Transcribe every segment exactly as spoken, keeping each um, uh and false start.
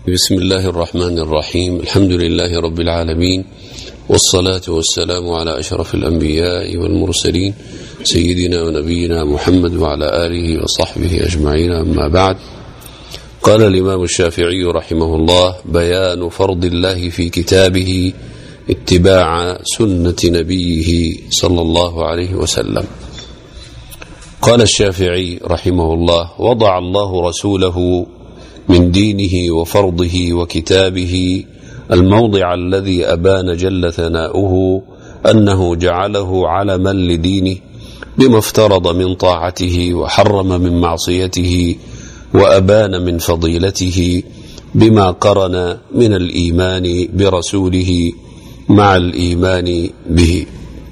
بسم الله الرحمن الرحيم. الحمد لله رب العالمين، والصلاة والسلام على أشرف الأنبياء والمرسلين سيدنا ونبينا محمد وعلى آله وصحبه أجمعين، أما بعد. قال الإمام الشافعي رحمه الله: بيان فرض الله في كتابه اتباع سنة نبيه صلى الله عليه وسلم. قال الشافعي رحمه الله: وضع الله رسوله من دينه وفرضه وكتابه الموضع الذي أبان جل ثناؤه أنه جعله علما لدينه بما افترض من طاعته وحرم من معصيته، وأبان من فضيلته بما قرن من الإيمان برسوله مع الإيمان به.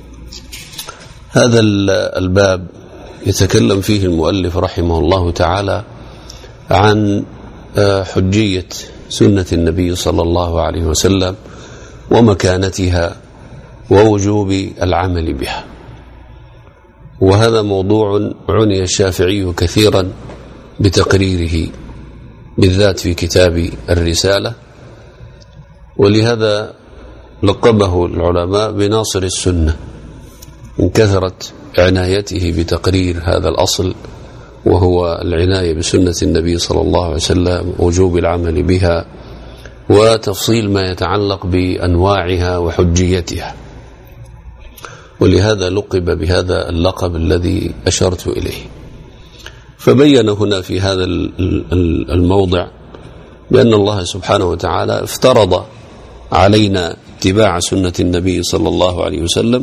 هذا الباب يتكلم فيه المؤلف رحمه الله تعالى عن حجية سنة النبي صلى الله عليه وسلم ومكانتها ووجوب العمل بها. وهذا موضوع عني الشافعي كثيرا بتقريره، بالذات في كتاب الرسالة، ولهذا لقبه العلماء بناصر السنة من كثرة عنايته بتقرير هذا الأصل، وهو العناية بسنة النبي صلى الله عليه وسلم، وجوب العمل بها، وتفصيل ما يتعلق بأنواعها وحجيتها. ولهذا لقب بهذا اللقب الذي أشرت إليه. فبين هنا في هذا الموضع بأن الله سبحانه وتعالى افترض علينا اتباع سنة النبي صلى الله عليه وسلم،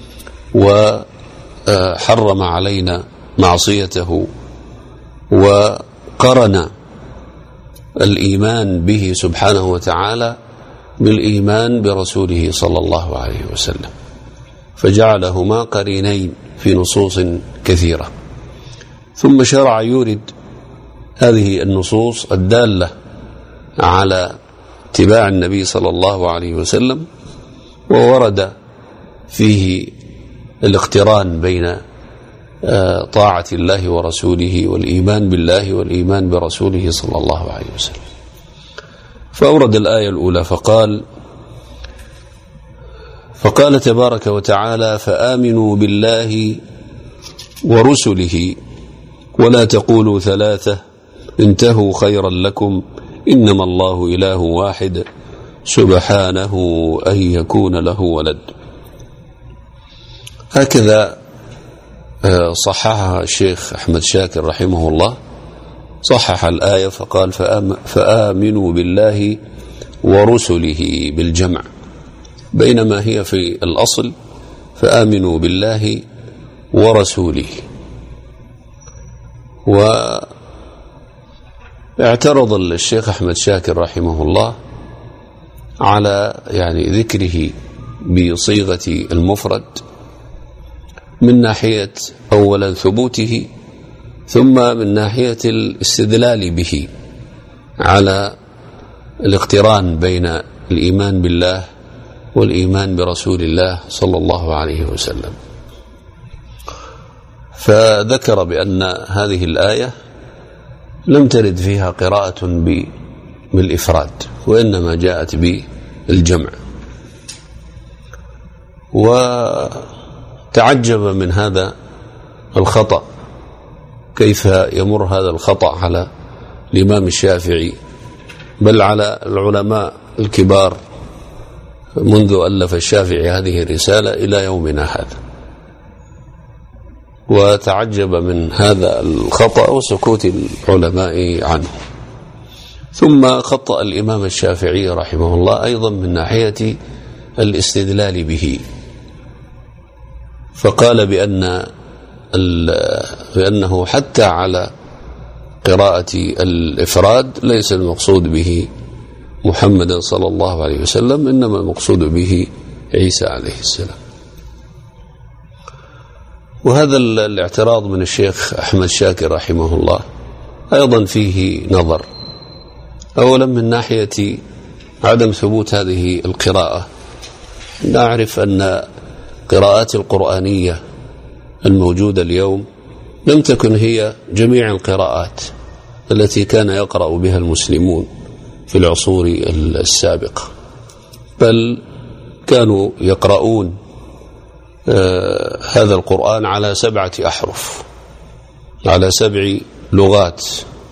وحرم علينا معصيته، وقرن الإيمان به سبحانه وتعالى بالإيمان برسوله صلى الله عليه وسلم، فجعلهما قرينين في نصوص كثيرة. ثم شرع يورد هذه النصوص الدالة على اتباع النبي صلى الله عليه وسلم، وورد فيه الاقتران بين طاعة الله ورسوله والإيمان بالله والإيمان برسوله صلى الله عليه وسلم. فأورد الآية الأولى فقال فقال تبارك وتعالى: فآمنوا بالله ورسله ولا تقولوا ثلاثة انتهوا خيرا لكم إنما الله إله واحد سبحانه أن يكون له ولد. هكذا صححها الشيخ أحمد شاكر رحمه الله، صحح الآية فقال: فآمنوا بالله ورسله بالجمع، بينما هي في الأصل فآمنوا بالله ورسوله. واعترض الشيخ أحمد شاكر رحمه الله على يعني ذكره بصيغة المفرد من ناحية أولا ثبوته، ثم من ناحية الاستدلال به على الاقتران بين الإيمان بالله والإيمان برسول الله صلى الله عليه وسلم. فذكر بأن هذه الآية لم ترد فيها قراءة بالإفراد، وإنما جاءت بالجمع، وتعجب من هذا الخطأ، كيف يمر هذا الخطأ على الإمام الشافعي بل على العلماء الكبار منذ ألف الشافعي هذه الرسالة إلى يومنا هذا. وتعجب من هذا الخطأ وسكوت العلماء عنه. ثم خطأ الإمام الشافعي رحمه الله أيضا من ناحية الاستدلال به، فقال بأن بأنه حتى على قراءة الإفراد ليس المقصود به محمد صلى الله عليه وسلم، إنما المقصود به عيسى عليه السلام. وهذا الاعتراض من الشيخ أحمد شاكر رحمه الله أيضا فيه نظر. أولا من ناحية عدم ثبوت هذه القراءة، نعرف أن قراءات القرآنية الموجودة اليوم لم تكن هي جميع القراءات التي كان يقرأ بها المسلمون في العصور السابقة، بل كانوا يقرؤون آه هذا القرآن على سبعة أحرف، على سبع لغات،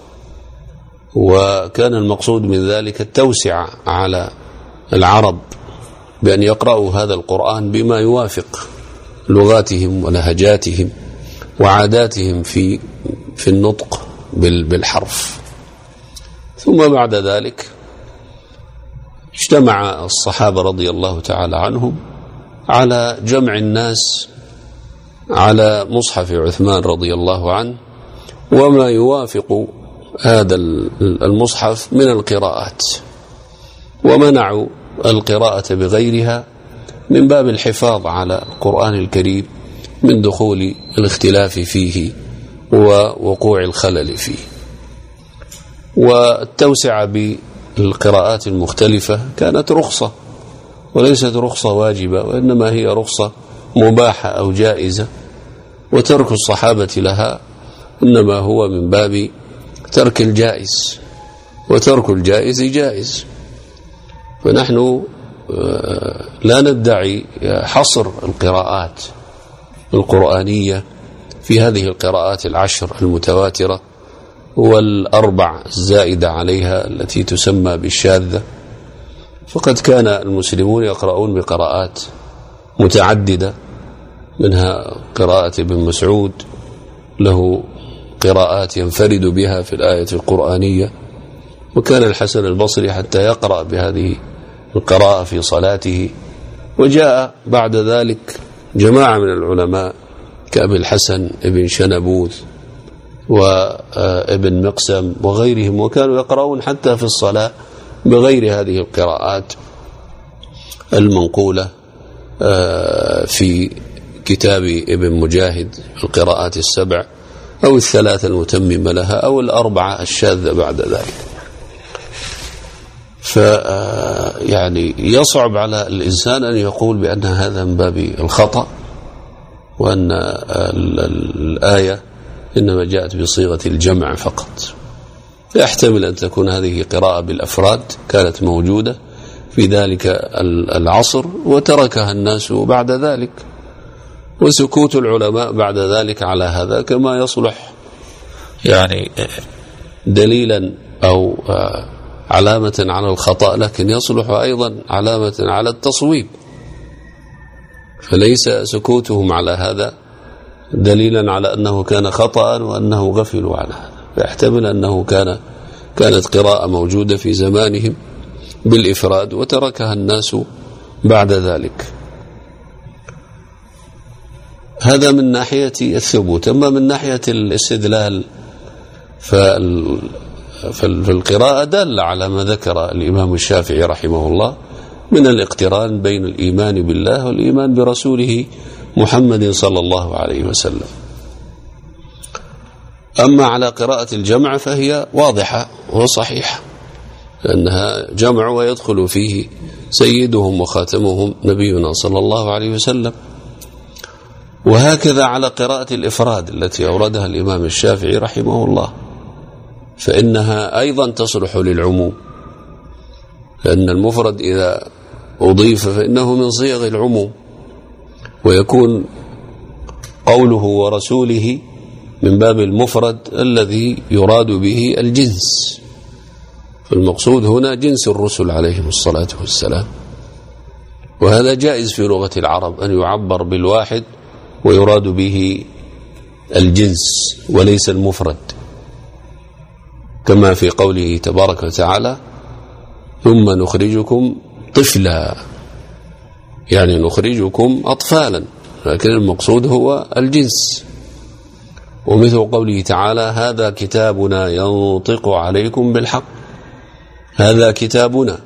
وكان المقصود من ذلك التوسع على العرب بأن يقرأوا هذا القرآن بما يوافق لغاتهم ولهجاتهم وعاداتهم في في النطق بالحرف. ثم بعد ذلك اجتمع الصحابة رضي الله تعالى عنهم على جمع الناس على مصحف عثمان رضي الله عنه وما يوافق هذا المصحف من القراءات، ومنعوا القراءة بغيرها من باب الحفاظ على القرآن الكريم من دخول الاختلاف فيه ووقوع الخلل فيه. والتوسعة بالقراءات المختلفة كانت رخصة وليست رخصة واجبة، وإنما هي رخصة مباحة أو جائزة، وترك الصحابة لها إنما هو من باب ترك الجائز، وترك الجائز جائز. فنحن لا ندعي حصر القراءات القرآنية في هذه القراءات العشر المتواترة والأربع الزائدة عليها التي تسمى بالشاذة، فقد كان المسلمون يقرؤون بقراءات متعددة، منها قراءة ابن مسعود له قراءات ينفرد بها في الآية القرآنية، وكان الحسن البصري حتى يقرأ بهذه القراءة في صلاته. وجاء بعد ذلك جماعة من العلماء كأبي الحسن ابن شنبوذ وابن مقسم وغيرهم، وكانوا يقرؤون حتى في الصلاة بغير هذه القراءات المنقولة في كتاب ابن مجاهد، القراءات السبع أو الثلاثة المتممة لها أو الأربعة الشاذة بعد ذلك. فيعني يصعب على الإنسان أن يقول بأن هذا من باب الخطأ، وأن الآية إنما جاءت بصيغة الجمع فقط. يحتمل أن تكون هذه قراءة بالأفراد كانت موجودة في ذلك العصر وتركها الناس بعد ذلك، وسكوت العلماء بعد ذلك على هذا كما يصلح يعني دليلا أو علامة على الخطأ، لكن يصلح أيضا علامة على التصويب، فليس سكوتهم على هذا دليلا على أنه كان خطأ وأنه غفلوا عن هذا. فيحتمل أنه كان كانت قراءة موجودة في زمانهم بالإفراد وتركها الناس بعد ذلك. هذا من ناحية الثبوت. أما من ناحية الاستدلال فالقراءة دل على ما ذكر الإمام الشافعي رحمه الله من الاقتران بين الإيمان بالله والإيمان برسوله محمد صلى الله عليه وسلم. أما على قراءة الجمع فهي واضحة وصحيحة، لأنها جمع ويدخل فيه سيدهم وخاتمهم نبينا صلى الله عليه وسلم. وهكذا على قراءة الإفراد التي أوردها الإمام الشافعي رحمه الله، فإنها أيضا تصلح للعموم، لأن المفرد إذا أضيف فإنه من صيغ العموم، ويكون قوله ورسوله من باب المفرد الذي يراد به الجنس، فالمقصود هنا جنس الرسل عليهم الصلاة والسلام. وهذا جائز في لغة العرب أن يعبر بالواحد ويراد به الجنس وليس المفرد، كما في قوله تبارك وتعالى ثم نخرجكم طفلا، يعني نخرجكم أطفالا، لكن المقصود هو الجنس. ومثل قوله تعالى هذا كتابنا ينطق عليكم بالحق، هذا كتابنا،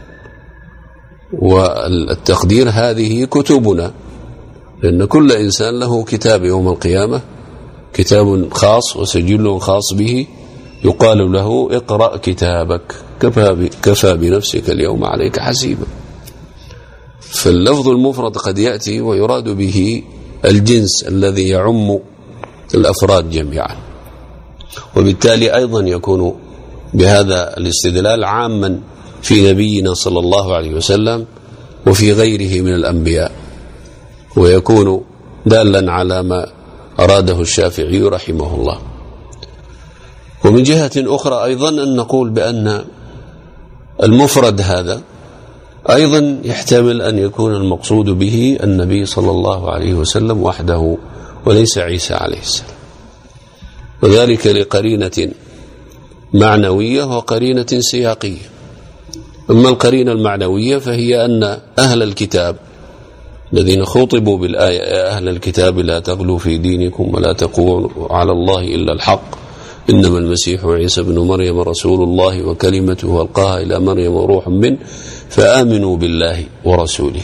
والتقدير هذه كتبنا، لأن كل إنسان له كتاب يوم القيامة، كتاب خاص وسجل خاص به يقال له اقرأ كتابك كفى بنفسك اليوم عليك حسيبا. فاللفظ المفرد قد يأتي ويراد به الجنس الذي يعم الأفراد جميعا، وبالتالي أيضا يكون بهذا الاستدلال عاما في نبينا صلى الله عليه وسلم وفي غيره من الأنبياء، ويكون دالا على ما أراده الشافعي رحمه الله. ومن جهة أخرى أيضا أن نقول بأن المفرد هذا أيضا يحتمل أن يكون المقصود به النبي صلى الله عليه وسلم وحده وليس عيسى عليه السلام، وذلك لقرينة معنوية وقرينة سياقية. أما القرينة المعنوية فهي أن أهل الكتاب الذين خطبوا بالآية يا أهل الكتاب لا تغلوا في دينكم ولا تقولوا على الله إلا الحق إنما المسيح عيسى بن مريم رسول الله وكلمته ألقاها إلى مريم وروح منه فآمنوا بالله ورسوله.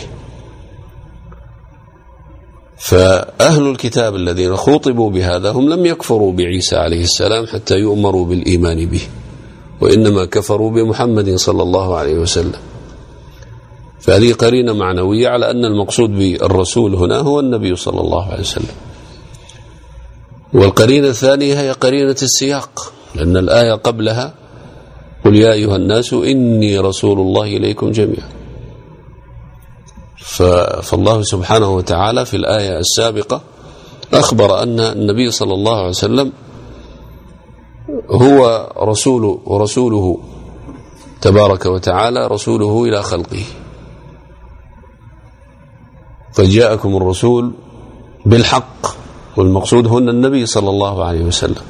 فأهل الكتاب الذين خطبوا بهذا هم لم يكفروا بعيسى عليه السلام حتى يؤمروا بالإيمان به، وإنما كفروا بمحمد صلى الله عليه وسلم. فهذه قرينة معنوية على أن المقصود بالرسول هنا هو النبي صلى الله عليه وسلم. والقرينة الثانية هي قرينة السياق، لأن الآية قبلها قل يا أيها الناس إني رسول الله إليكم جميعا. فالله سبحانه وتعالى في الآية السابقة أخبر أن النبي صلى الله عليه وسلم هو رسول ورسوله تبارك وتعالى رسوله إلى خلقه، فجاءكم الرسول بالحق، والمقصود هنا النبي صلى الله عليه وسلم.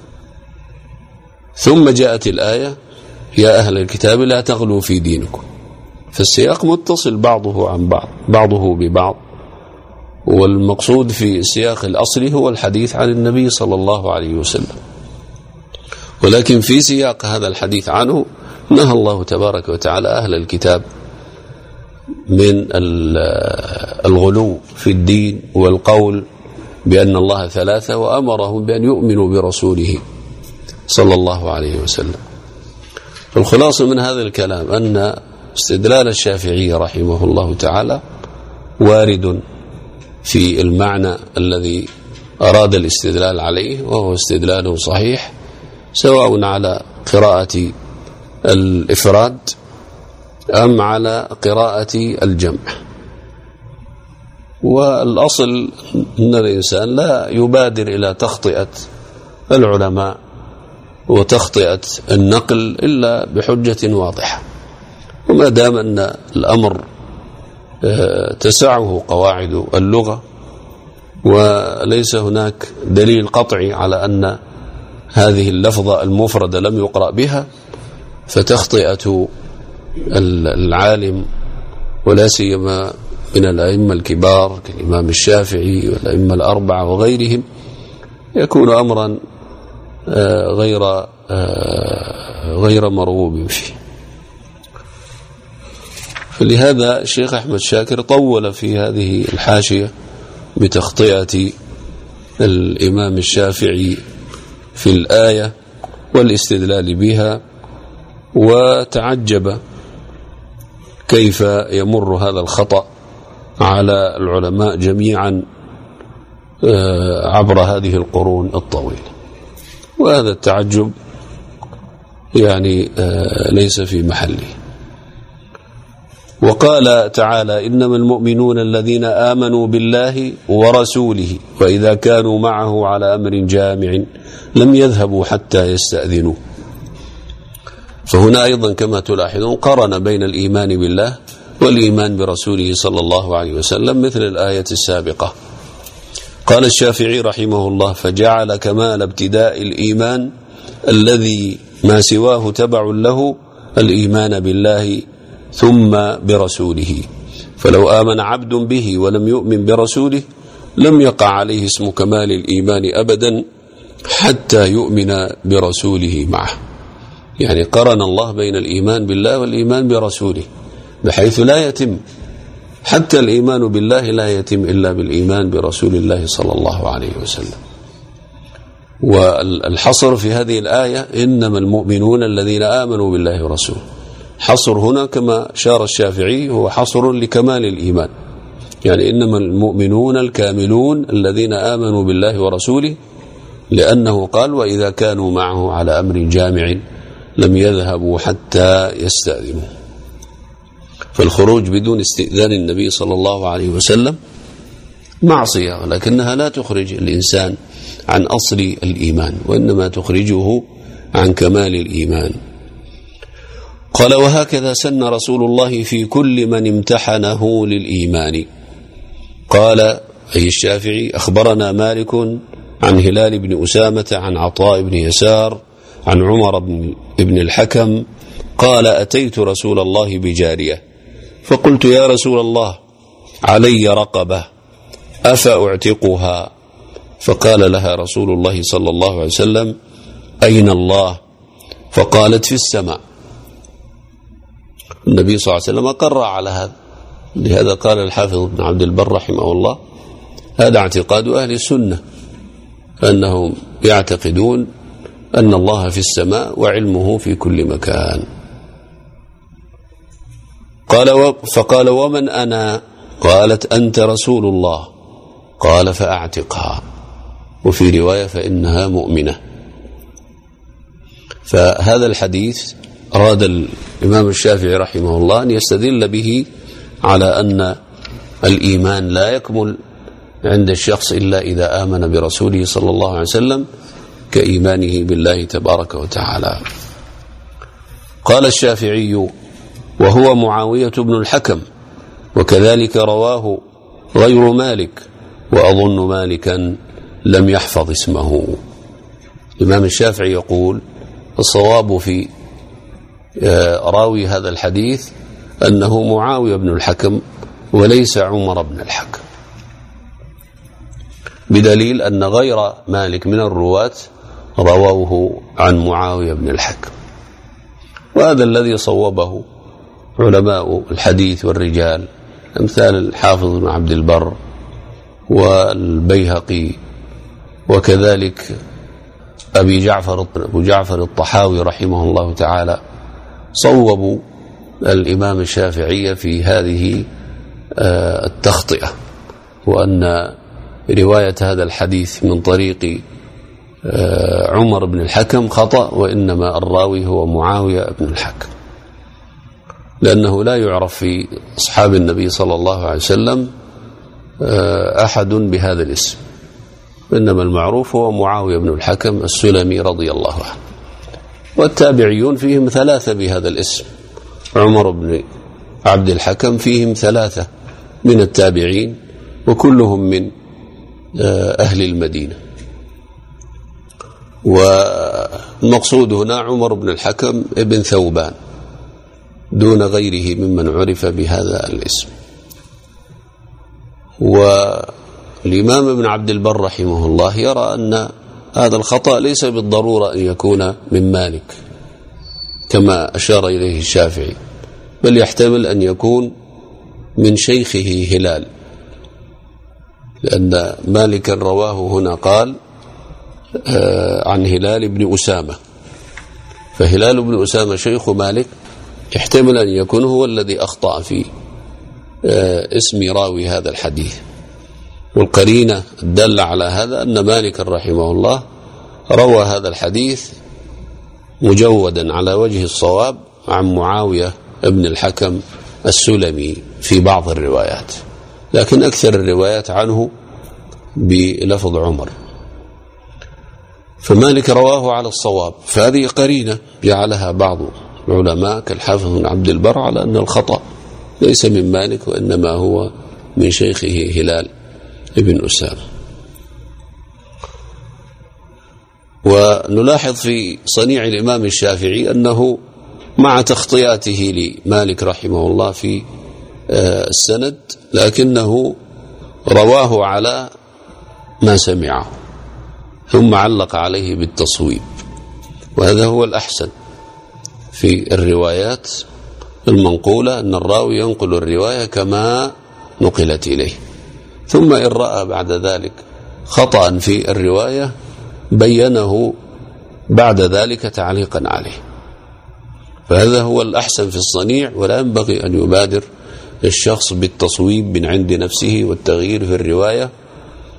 ثم جاءت الآية يا أهل الكتاب لا تغلوا في دينكم، فالسياق متصل بعضه عن بعض بعضه ببعض، والمقصود في السياق الأصلي هو الحديث عن النبي صلى الله عليه وسلم. ولكن في سياق هذا الحديث عنه نهى الله تبارك وتعالى أهل الكتاب من الغلو في الدين والقول بأن الله ثلاثة، وأمرهم بأن يؤمنوا برسوله صلى الله عليه وسلم. الخلاصة من هذا الكلام أن استدلال الشافعي رحمه الله تعالى وارد في المعنى الذي أراد الاستدلال عليه، وهو استدلال صحيح سواء على قراءة الإفراد أم على قراءة الجمع. والأصل أن الإنسان لا يبادر إلى تخطئة العلماء وتخطئة النقل إلا بحجة واضحة، وما دام أن الأمر تسعه قواعد اللغة وليس هناك دليل قطعي على أن هذه اللفظة المفردة لم يقرأ بها، فتخطئة العالم ولا سيما من الأئمة الكبار كالإمام الشافعي والأئمة الأربعة وغيرهم يكون أمرا غير غير مرغوب فيه. فلهذا الشيخ أحمد شاكر طول في هذه الحاشية بتخطئة الإمام الشافعي في الآية والاستدلال بها، وتعجب كيف يمر هذا الخطأ على العلماء جميعا عبر هذه القرون الطويلة. وهذا التعجب يعني ليس في محله. وقال تعالى إنما المؤمنون الذين آمنوا بالله ورسوله وإذا كانوا معه على أمر جامع لم يذهبوا حتى يستأذنوا. فهنا أيضا كما تلاحظون قرن بين الإيمان بالله والإيمان برسوله صلى الله عليه وسلم مثل الآية السابقة. قال الشافعي رحمه الله فجعل كمال ابتداء الإيمان الذي ما سواه تبع له الإيمان بالله ثم برسوله، فلو آمن عبد به ولم يؤمن برسوله لم يقع عليه اسم كمال الإيمان أبدا حتى يؤمن برسوله معه. يعني قرن الله بين الإيمان بالله والإيمان برسوله، بحيث لا يتم حتى الإيمان بالله لا يتم إلا بالإيمان برسول الله صلى الله عليه وسلم. والحصر في هذه الآية إنما المؤمنون الذين آمنوا بالله ورسوله، حصر هنا كما شار الشافعي هو حصر لكمال الإيمان، يعني إنما المؤمنون الكاملون الذين آمنوا بالله ورسوله، لأنه قال وإذا كانوا معه على أمر جامع لم يذهبوا حتى يستأذنوا. فالخروج بدون استئذان النبي صلى الله عليه وسلم معصية، لكنها لا تخرج الإنسان عن أصل الإيمان، وإنما تخرجه عن كمال الإيمان. قال: وهكذا سن رسول الله في كل من امتحنه للإيمان. قال أي الشافعي: أخبرنا مالك عن هلال بن أسامة عن عطاء بن يسار عن عمر بن الحكم قال: أتيت رسول الله بجارية فقلت: يا رسول الله، علي رقبة أفأعتقها؟ فقال لها رسول الله صلى الله عليه وسلم: أين الله؟ فقالت: في السماء. النبي صلى الله عليه وسلم أقر على هذا. لهذا قال الحافظ ابن عبد البر رحمه الله: هذا اعتقاد أهل السنة، أنهم يعتقدون أن الله في السماء وعلمه في كل مكان. قال: فقال: ومن أنا؟ قالت: أنت رسول الله. قال: فأعتقها. وفي رواية: فإنها مؤمنة. فهذا الحديث أراد الإمام الشافعي رحمه الله أن يستدل به على أن الإيمان لا يكمل عند الشخص إلا إذا آمن برسوله صلى الله عليه وسلم كإيمانه بالله تبارك وتعالى. قال الشافعي: وهو معاوية بن الحكم، وكذلك رواه غير مالك، وأظن مالكا لم يحفظ اسمه. الإمام الشافعي يقول: الصواب في راوي هذا الحديث أنه معاوية بن الحكم وليس عمر بن الحكم، بدليل أن غير مالك من الرواة رووه عن معاوية بن الحكم. وهذا الذي صوبه علماء الحديث والرجال أمثال الحافظ بن عبد البر والبيهقي، وكذلك أبي جعفر أبو جعفر الطحاوي رحمه الله تعالى، صوبوا الإمام الشافعي في هذه التخطئة، وأن رواية هذا الحديث من طريق عمر بن الحكم خطأ، وإنما الراوي هو معاوية بن الحكم، لأنه لا يعرف في أصحاب النبي صلى الله عليه وسلم أحد بهذا الاسم، إنما المعروف هو معاوية بن الحكم السلمي رضي الله عنه. والتابعيون فيهم ثلاثة بهذا الاسم: عمر بن عبد الحكم فيهم ثلاثة من التابعين، وكلهم من أهل المدينة. والمقصود هنا عمر بن الحكم ابن ثوبان دون غيره ممن عرف بهذا الاسم. والإمام ابن عبد البر رحمه الله يرى أن هذا الخطأ ليس بالضرورة أن يكون من مالك كما أشار إليه الشافعي، بل يحتمل أن يكون من شيخه هلال، لأن مالكا رواه هنا قال عن هلال بن أسامة، فهلال بن أسامة شيخ مالك، يحتمل أن يكون هو الذي أخطأ في اسم راوي هذا الحديث. والقرينة الدالة على هذا أن مالك رحمه الله روى هذا الحديث مجودا على وجه الصواب عن معاوية ابن الحكم السلمي في بعض الروايات، لكن أكثر الروايات عنه بلفظ عمر. فمالك رواه على الصواب، فهذه قرينة جعلها بعض العلماء كالحافظ بن عبد البر على أن الخطأ ليس من مالك، وإنما هو من شيخه هلال ابن أسامة. ونلاحظ في صنيع الإمام الشافعي أنه مع تخطياته لمالك رحمه الله في السند، لكنه رواه على ما سمعه ثم علق عليه بالتصويب، وهذا هو الأحسن في الروايات المنقولة، أن الراوي ينقل الرواية كما نقلت إليه، ثم إن رأى بعد ذلك خطأ في الرواية بينه بعد ذلك تعليقا عليه. فهذا هو الأحسن في الصنيع، ولا ينبغي أن يبادر الشخص بالتصويب من عند نفسه والتغيير في الرواية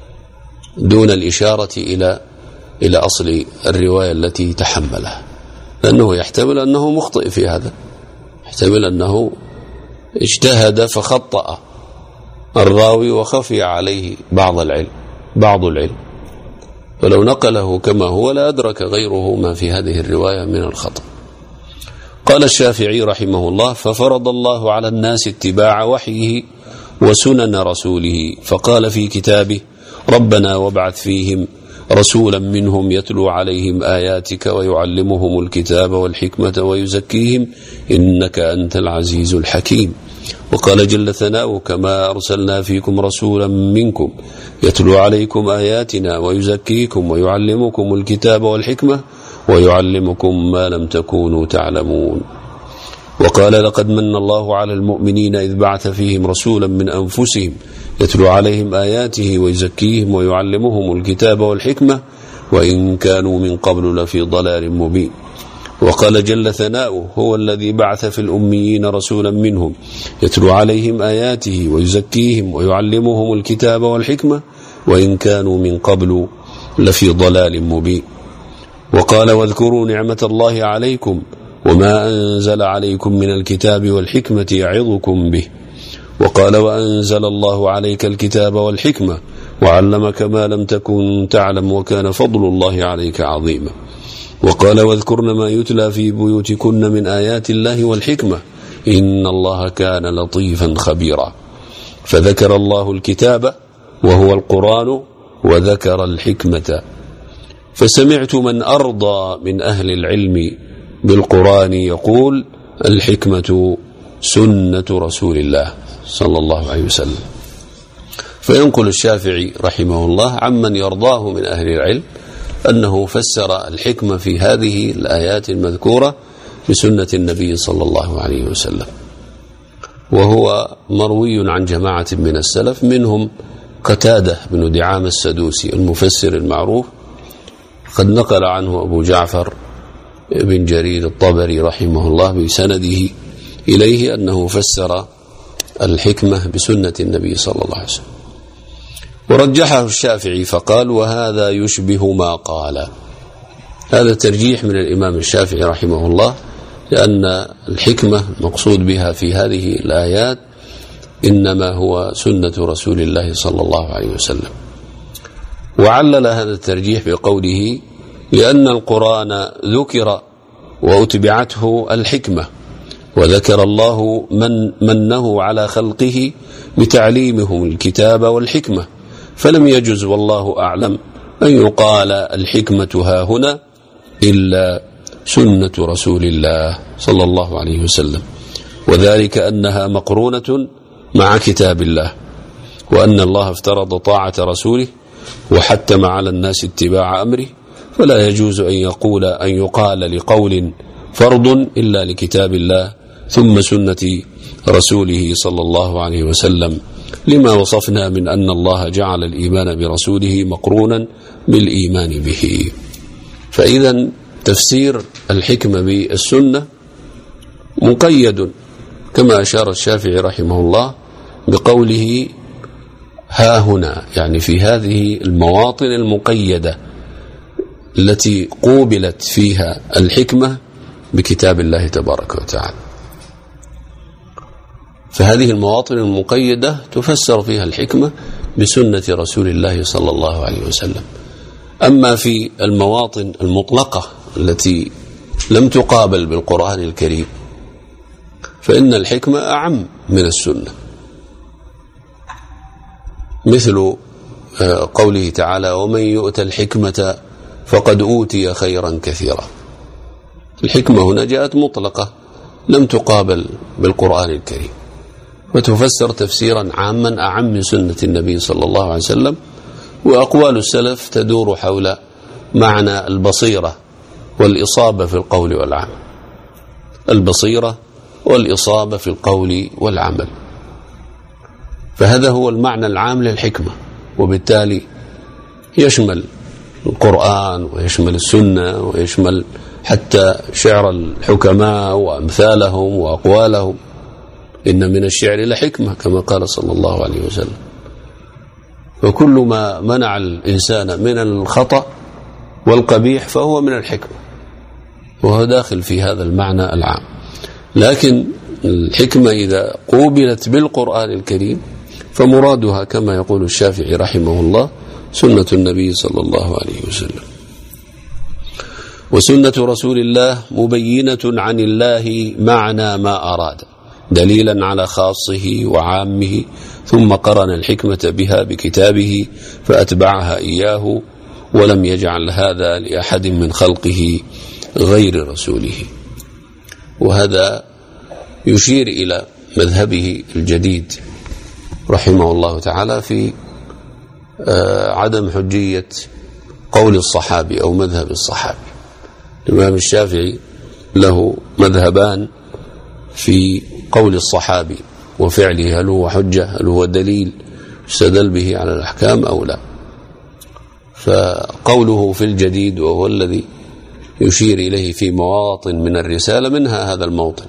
دون الإشارة إلى إلى أصل الرواية التي تحملها. لأنه يحتمل أنه مخطئ في هذا، يحتمل أنه اجتهد فخطأ الراوي وخفي عليه بعض العلم بعض العلم فلو نقله كما هو لا أدرك غيره ما في هذه الرواية من الخطأ. قال الشافعي رحمه الله: ففرض الله على الناس اتباع وحيه وسنن رسوله، فقال في كتابه: ربنا وابعث فيهم رسولا منهم يتلو عليهم آياتك ويعلمهم الكتاب والحكمة ويزكيهم إنك أنت العزيز الحكيم. وقال جل ثناؤه: كما أرسلنا فيكم رسولا منكم يتلو عليكم آياتنا ويزكيكم ويعلمكم الكتاب والحكمة ويعلمكم ما لم تكونوا تعلمون. وقال: لقد من الله على المؤمنين إذ بعث فيهم رسولا من أنفسهم يتلو عليهم آياته ويزكيهم ويعلمهم الكتاب والحكمة وإن كانوا من قبل لفي ضلال مبين. وقال جل ثناؤه: هو الذي بعث في الأميين رسولا منهم يتلو عليهم آياته ويزكيهم ويعلمهم الكتاب والحكمة وإن كانوا من قبل لفي ضلال مبين. وقال: واذكروا نعمة الله عليكم وما أنزل عليكم من الكتاب والحكمة يعظكم به. وقال: وأنزل الله عليك الكتاب والحكمة وعلمك ما لم تكن تعلم وكان فضل الله عليك عظيما. وقال: واذكرن ما يتلى في بيوتكن من آيات الله والحكمة إن الله كان لطيفا خبيرا. فذكر الله الكتاب وهو القرآن وذكر الحكمة. فسمعت من أرضى من أهل العلم بالقرآن يقول: الحكمة سنة رسول الله صلى الله عليه وسلم. فينقل الشافعي رحمه الله عمن يرضاه من أهل العلم أنه فسر الحكمة في هذه الآيات المذكورة بسنة النبي صلى الله عليه وسلم، وهو مروي عن جماعة من السلف، منهم قتادة بن دعامة السدوسي المفسر المعروف، قد نقل عنه أبو جعفر بن جرير الطبري رحمه الله بسنده إليه أنه فسر الحكمة بسنة النبي صلى الله عليه وسلم. ورجحه الشافعي فقال: وهذا يشبه ما قال. هذا ترجيح من الإمام الشافعي رحمه الله، لأن الحكمة مقصود بها في هذه الآيات إنما هو سنة رسول الله صلى الله عليه وسلم. وعلل هذا الترجيح بقوله: لأن القرآن ذكر وأتبعته الحكمة، وذكر الله من منه على خلقه بتعليمهم الكتاب والحكمة، فلم يجز والله أعلم أن يقال الحكمة ها هنا إلا سنة رسول الله صلى الله عليه وسلم، وذلك أنها مقرونة مع كتاب الله، وأن الله افترض طاعة رسوله وحتم على الناس اتباع أمره، فلا يجوز أن يقول أن يقال لقول فرض إلا لكتاب الله ثم سنة رسوله صلى الله عليه وسلم، لما وصفنا من أن الله جعل الإيمان برسوله مقرونا بالإيمان به. فإذا تفسير الحكمة بالسنة مقيد كما أشار الشافعي رحمه الله بقوله ها هنا، يعني في هذه المواطن المقيدة التي قوبلت فيها الحكمة بكتاب الله تبارك وتعالى. فهذه المواطن المقيدة تفسر فيها الحكمة بسنة رسول الله صلى الله عليه وسلم. أما في المواطن المطلقة التي لم تقابل بالقرآن الكريم فإن الحكمة أعم من السنة، مثل قوله تعالى: ومن يؤت الحكمة فقد أوتي خيرا كثيرا. الحكمة هنا جاءت مطلقة لم تقابل بالقرآن الكريم، وتفسر تفسيرا عاما أعم من سنة النبي صلى الله عليه وسلم. وأقوال السلف تدور حول معنى البصيرة والإصابة في القول والعمل، البصيرة والإصابة في القول والعمل، فهذا هو المعنى العام للحكمة، وبالتالي يشمل القرآن ويشمل السنة ويشمل حتى شعر الحكماء وأمثالهم وأقوالهم. إن من الشعر لحكمة كما قال صلى الله عليه وسلم. وكل ما منع الإنسان من الخطأ والقبيح فهو من الحكمة. وهو داخل في هذا المعنى العام. لكن الحكمة إذا قوبلت بالقرآن الكريم فمرادها كما يقول الشافعي رحمه الله سنة النبي صلى الله عليه وسلم. وسنة رسول الله مبينة عن الله معنى ما أراد دليلا على خاصه وعامه، ثم قرن الحكمة بها بكتابه فأتبعها إياه ولم يجعل هذا لأحد من خلقه غير رسوله. وهذا يشير إلى مذهبه الجديد رحمه الله تعالى في عدم حجية قول الصحابي أو مذهب الصحابي. الإمام الشافعي له مذهبان في قول الصحابي وفعله، هل هو حجة، هل هو دليل يستدل به على الأحكام أو لا. فقوله في الجديد وهو الذي يشير إليه في مواطن من الرسالة، منها هذا الموطن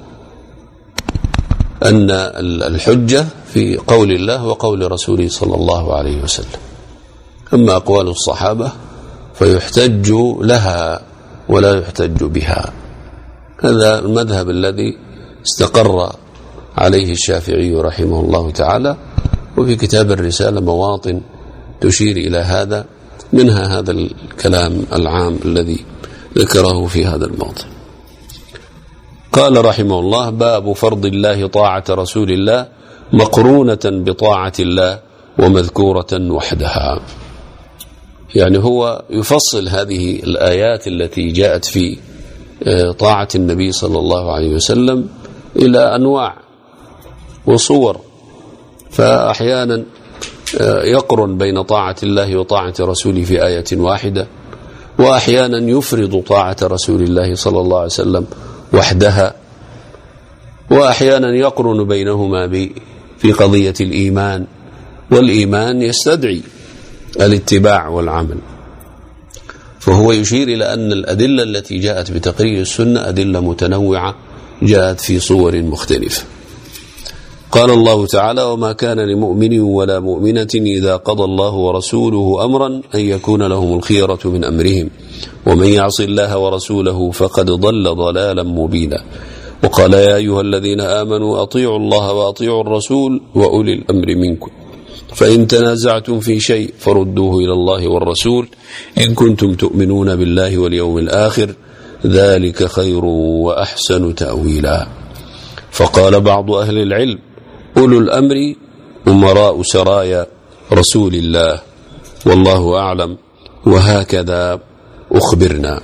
أن الحجة في قول الله وقول رسوله صلى الله عليه وسلم. أما أقوال الصحابة فيحتج لها ولا يحتج بها. هذا المذهب الذي استقر عليه الشافعي رحمه الله تعالى، وفي كتاب الرسالة مواطن تشير إلى هذا، منها هذا الكلام العام الذي ذكره في هذا الموطن. قال رحمه الله: باب فرض الله طاعة رسول الله مقرونة بطاعة الله ومذكورة وحدها. يعني هو يفصل هذه الآيات التي جاءت في طاعة النبي صلى الله عليه وسلم إلى أنواع وصور، فأحيانا يقرن بين طاعة الله وطاعة رسوله في آية واحدة، وأحيانا يفرض طاعة رسول الله صلى الله عليه وسلم وحدها، وأحيانا يقرن بينهما في قضية الإيمان، والإيمان يستدعي الاتباع والعمل. فهو يشير إلى أن الأدلة التي جاءت بتقرير السنة أدلة متنوعة جاءت في صور مختلفة. قال الله تعالى: وما كان لمؤمن ولا مؤمنة إذا قضى الله ورسوله أمرا أن يكون لهم الخيرة من أمرهم ومن يعص الله ورسوله فقد ضل ضلالا مبينا. وقال: يا أيها الذين آمنوا أطيعوا الله وأطيعوا الرسول وأولي الأمر منكم فإن تنازعتم في شيء فردوه إلى الله والرسول إن كنتم تؤمنون بالله واليوم الآخر ذلك خير وأحسن تأويلا. فقال بعض أهل العلم: أولو الأمر أمراء سرايا رسول الله والله أعلم، وهكذا أخبرنا.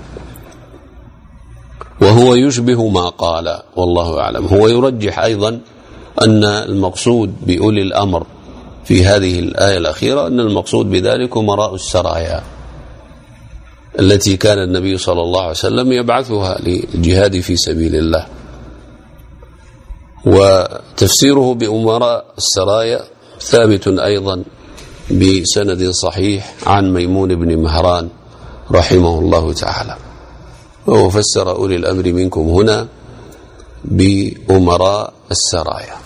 وهو يشبه ما قال والله أعلم. هو يرجح أيضا أن المقصود بأولي الأمر في هذه الآية الأخيرة أن المقصود بذلك أمراء السرايا التي كان النبي صلى الله عليه وسلم يبعثها للجهاد في سبيل الله. وتفسيره بأمراء السرايا ثابت أيضا بسند صحيح عن ميمون بن مهران رحمه الله تعالى، وهو فسر أولي الأمر منكم هنا بأمراء السرايا،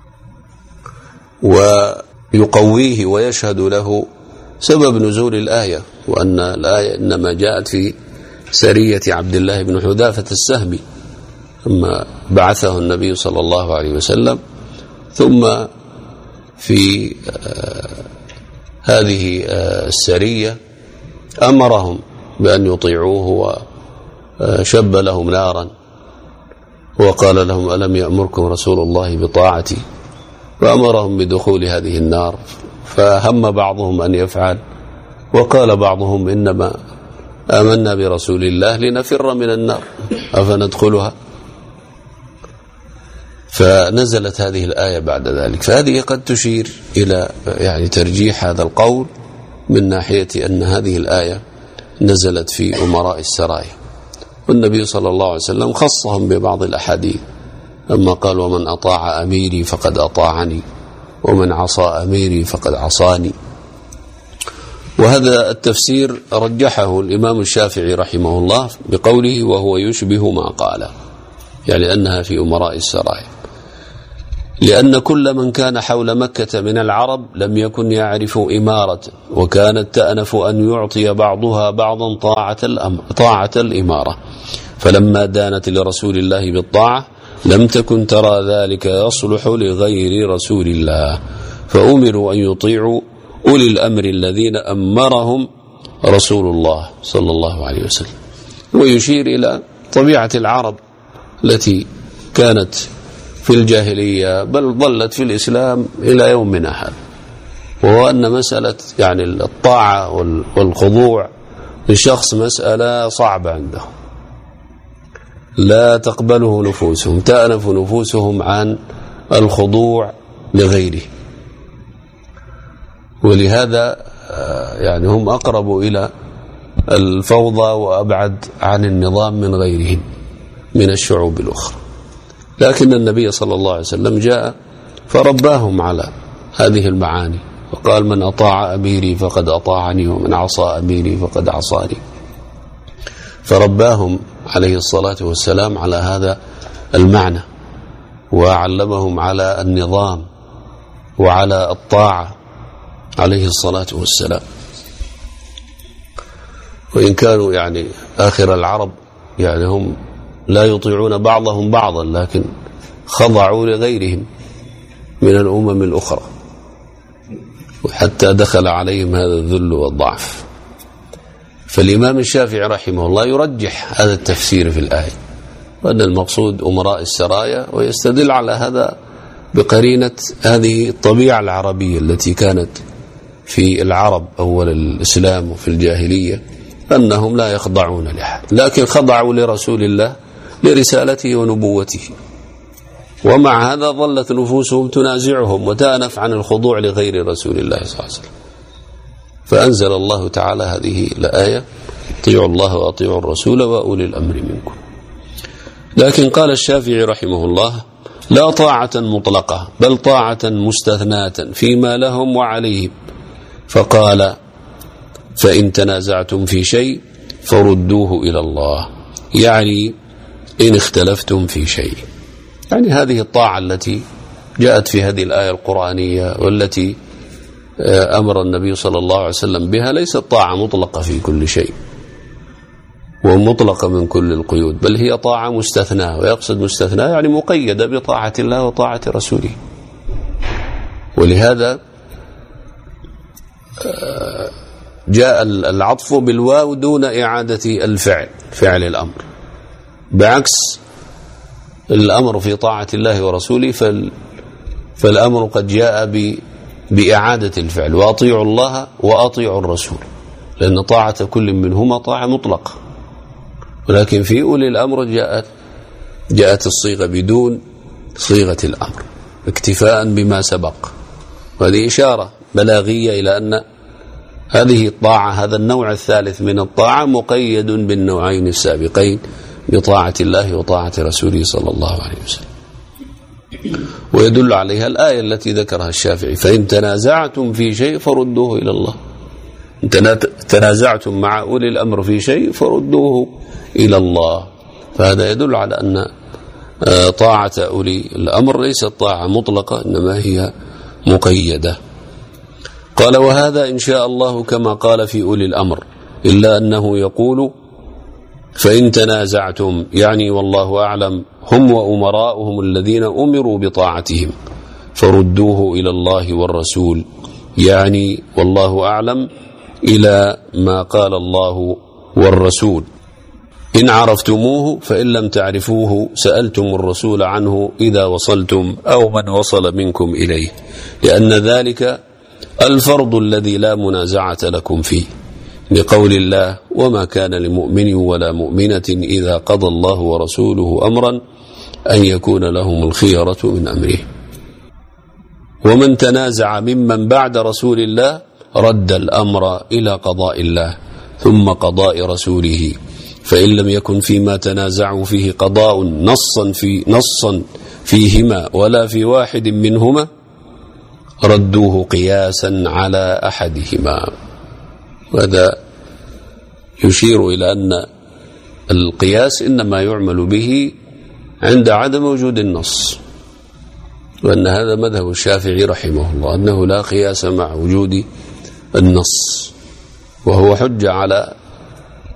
ويقويه ويشهد له سبب نزول الآية، وأن الآية إنما جاءت في سرية عبد الله بن حذافة السهمي ثم بعثه النبي صلى الله عليه وسلم، ثم في هذه السرية أمرهم بأن يطيعوه وشب لهم نارا وقال لهم: ألم يأمركم رسول الله بطاعتي؟ وأمرهم بدخول هذه النار، فهم بعضهم أن يفعل، وقال بعضهم: إنما آمنا برسول الله لنفر من النار أفندخلها؟ فنزلت هذه الآية بعد ذلك. فهذه قد تشير إلى يعني ترجيح هذا القول من ناحية أن هذه الآية نزلت في أمراء السرايا، والنبي صلى الله عليه وسلم خصهم ببعض الأحاديث لما قال: ومن أطاع أميري فقد أطاعني ومن عصى أميري فقد عصاني. وهذا التفسير رجحه الإمام الشافعي رحمه الله بقوله: وهو يشبه ما قال، يعني أنها في أمراء السرايا، لأن كل من كان حول مكة من العرب لم يكن يعرف إمارة، وكانت تأنف أن يعطي بعضها بعضا طاعة, طاعة الإمارة، فلما دانت لرسول الله بالطاعة لم تكن ترى ذلك يصلح لغير رسول الله، فأمروا أن يطيعوا أولي الأمر الذين أمرهم رسول الله صلى الله عليه وسلم. ويشير إلى طبيعة العرب التي كانت في الجاهلية بل ظلت في الإسلام إلى يومنا هذا، وهو أن مسألة يعني الطاعة والخضوع لشخص مسألة صعبة عندهم، لا تقبله نفوسهم، تأنف نفوسهم عن الخضوع لغيره، ولهذا يعني هم أقرب إلى الفوضى وأبعد عن النظام من غيرهم من الشعوب الأخرى. لكن النبي صلى الله عليه وسلم جاء فرباهم على هذه المعاني، وقال: من أطاع أميري فقد أطاعني، ومن عصى أميري فقد عصاني. فرباهم عليه الصلاة والسلام على هذا المعنى، وعلمهم على النظام وعلى الطاعة عليه الصلاة والسلام. وإن كانوا يعني آخر العرب يعني هم لا يطيعون بعضهم بعضا، لكن خضعوا لغيرهم من الأمم الأخرى، وحتى دخل عليهم هذا الذل والضعف. فالإمام الشافعي رحمه الله يرجح هذا التفسير في الآية، وأن المقصود أمراء السرايا، ويستدل على هذا بقرينة هذه الطبيعة العربية التي كانت في العرب أول الإسلام وفي الجاهلية، أنهم لا يخضعون لأحد، لكن خضعوا لرسول الله لرسالته ونبوته، ومع هذا ظلت نفوسهم تنازعهم وتأنف عن الخضوع لغير رسول الله صلى الله عليه وسلم. فأنزل الله تعالى هذه الآية: اطيعوا الله وأطيعوا الرسول وأولي الأمر منكم. لكن قال الشافعي رحمه الله: لا طاعة مطلقة، بل طاعة مستثناة فيما لهم وعليهم. فقال: فإن تنازعتم في شيء فردوه إلى الله، يعني إن اختلفتم في شيء. يعني هذه الطاعة التي جاءت في هذه الآية القرآنية والتي أمر النبي صلى الله عليه وسلم بها ليست طاعة مطلقة في كل شيء ومطلقة من كل القيود، بل هي طاعة مستثناة، ويقصد مستثناة يعني مقيدة بطاعة الله وطاعة رسوله. ولهذا جاء العطف بالواو دون إعادة الفعل، فعل الأمر، بعكس الأمر في طاعة الله ورسوله فالأمر قد جاء بإعادة الفعل: وأطيعوا الله وأطيعوا الرسول، لأن طاعة كل منهما طاعة مطلقة. ولكن في أولي الأمر جاءت جاءت الصيغة بدون صيغة الأمر اكتفاء بما سبق، وهذه إشارة بلاغية إلى أن هذه الطاعة، هذا النوع الثالث من الطاعة، مقيد بالنوعين السابقين بطاعة الله وطاعة رسوله صلى الله عليه وسلم. ويدل عليها الآية التي ذكرها الشافعي: فإن تنازعتم في شيء فردوه إلى الله. إن تنازعتم مع أولي الأمر في شيء فردوه إلى الله. فهذا يدل على أن طاعة أولي الأمر ليست طاعة مطلقة، إنما هي مقيدة. قال: وهذا إن شاء الله كما قال في أولي الأمر، إلا أنه يقول: فإن تنازعتم، يعني والله أعلم هم وأمراؤهم الذين أمروا بطاعتهم، فردوه إلى الله والرسول، يعني والله أعلم إلى ما قال الله والرسول. إن عرفتموه، فإن لم تعرفوه سألتم الرسول عنه إذا وصلتم أو من وصل منكم إليه، لأن ذلك الفرض الذي لا منازعة لكم فيه، لقول الله: وما كان لمؤمن ولا مؤمنة إذا قضى الله ورسوله أمرا أن يكون لهم الخيرة من أمره. ومن تنازع ممن بعد رسول الله رد الأمر إلى قضاء الله ثم قضاء رسوله، فإن لم يكن فيما تنازعوا فيه قضاء نصا في نصا فيهما ولا في واحد منهما ردوه قياسا على أحدهما. وهذا يشير إلى أن القياس إنما يعمل به عند عدم وجود النص، وأن هذا مذهب الشافعي رحمه الله، أنه لا قياس مع وجود النص، وهو حجة على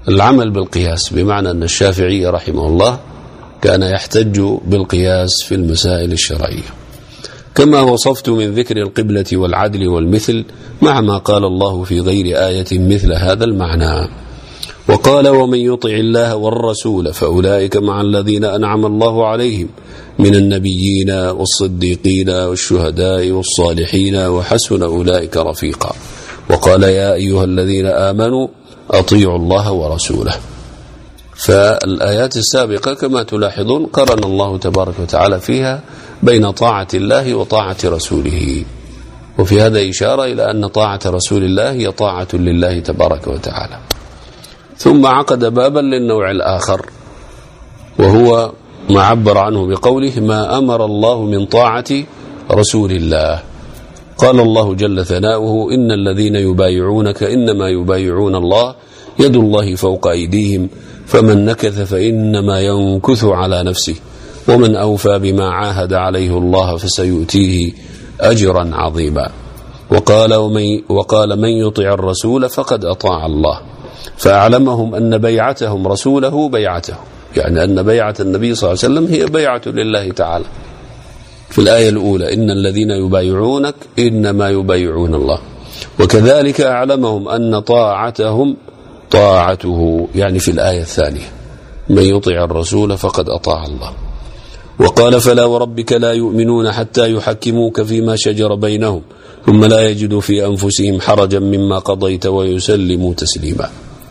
العمل بالقياس، بمعنى أن الشافعي رحمه الله كان يحتج بالقياس في المسائل الشرعية، كما وصفت من ذكر القبلة والعدل والمثل مع ما قال الله في غير آية مثل هذا المعنى. وقال ومن يطع الله والرسول فأولئك مع الذين أنعم الله عليهم من النبيين والصديقين والشهداء والصالحين وحسن أولئك رفيقا. وقال يا أيها الذين آمنوا أطيعوا الله ورسوله. فالآيات السابقة كما تلاحظون قرن الله تبارك وتعالى فيها بين طاعة الله وطاعة رسوله، وفي هذا إشارة إلى أن طاعة رسول الله هي طاعة لله تبارك وتعالى. ثم عقد بابا للنوع الآخر، وهو ما عبر عنه بقوله ما أمر الله من طاعة رسول الله. قال الله جل ثناؤه إن الذين يبايعونك إنما يبايعون الله يد الله فوق أيديهم فمن نكث فإنما ينكث على نفسه ومن أوفى بما عاهد عليه الله فسيؤتيه أجرا عظيما. وقال, ومن وقال من يطع الرسول فقد أطاع الله، فأعلمهم أن بيعتهم رسوله بيعته، يعني أن بيعة النبي صلى الله عليه وسلم هي بيعة لله تعالى في الآية الأولى إن الذين يبايعونك إنما يبايعون الله. وكذلك أعلمهم أن طاعتهم طاعته، يعني في الآية الثانية من يطع الرسول فقد أطاع الله. وقال فلا وربك لا يؤمنون حتى يحكموك فيما شجر بينهم ثم لا يجدوا في أنفسهم حرجا مما قضيت ويسلموا تسليما.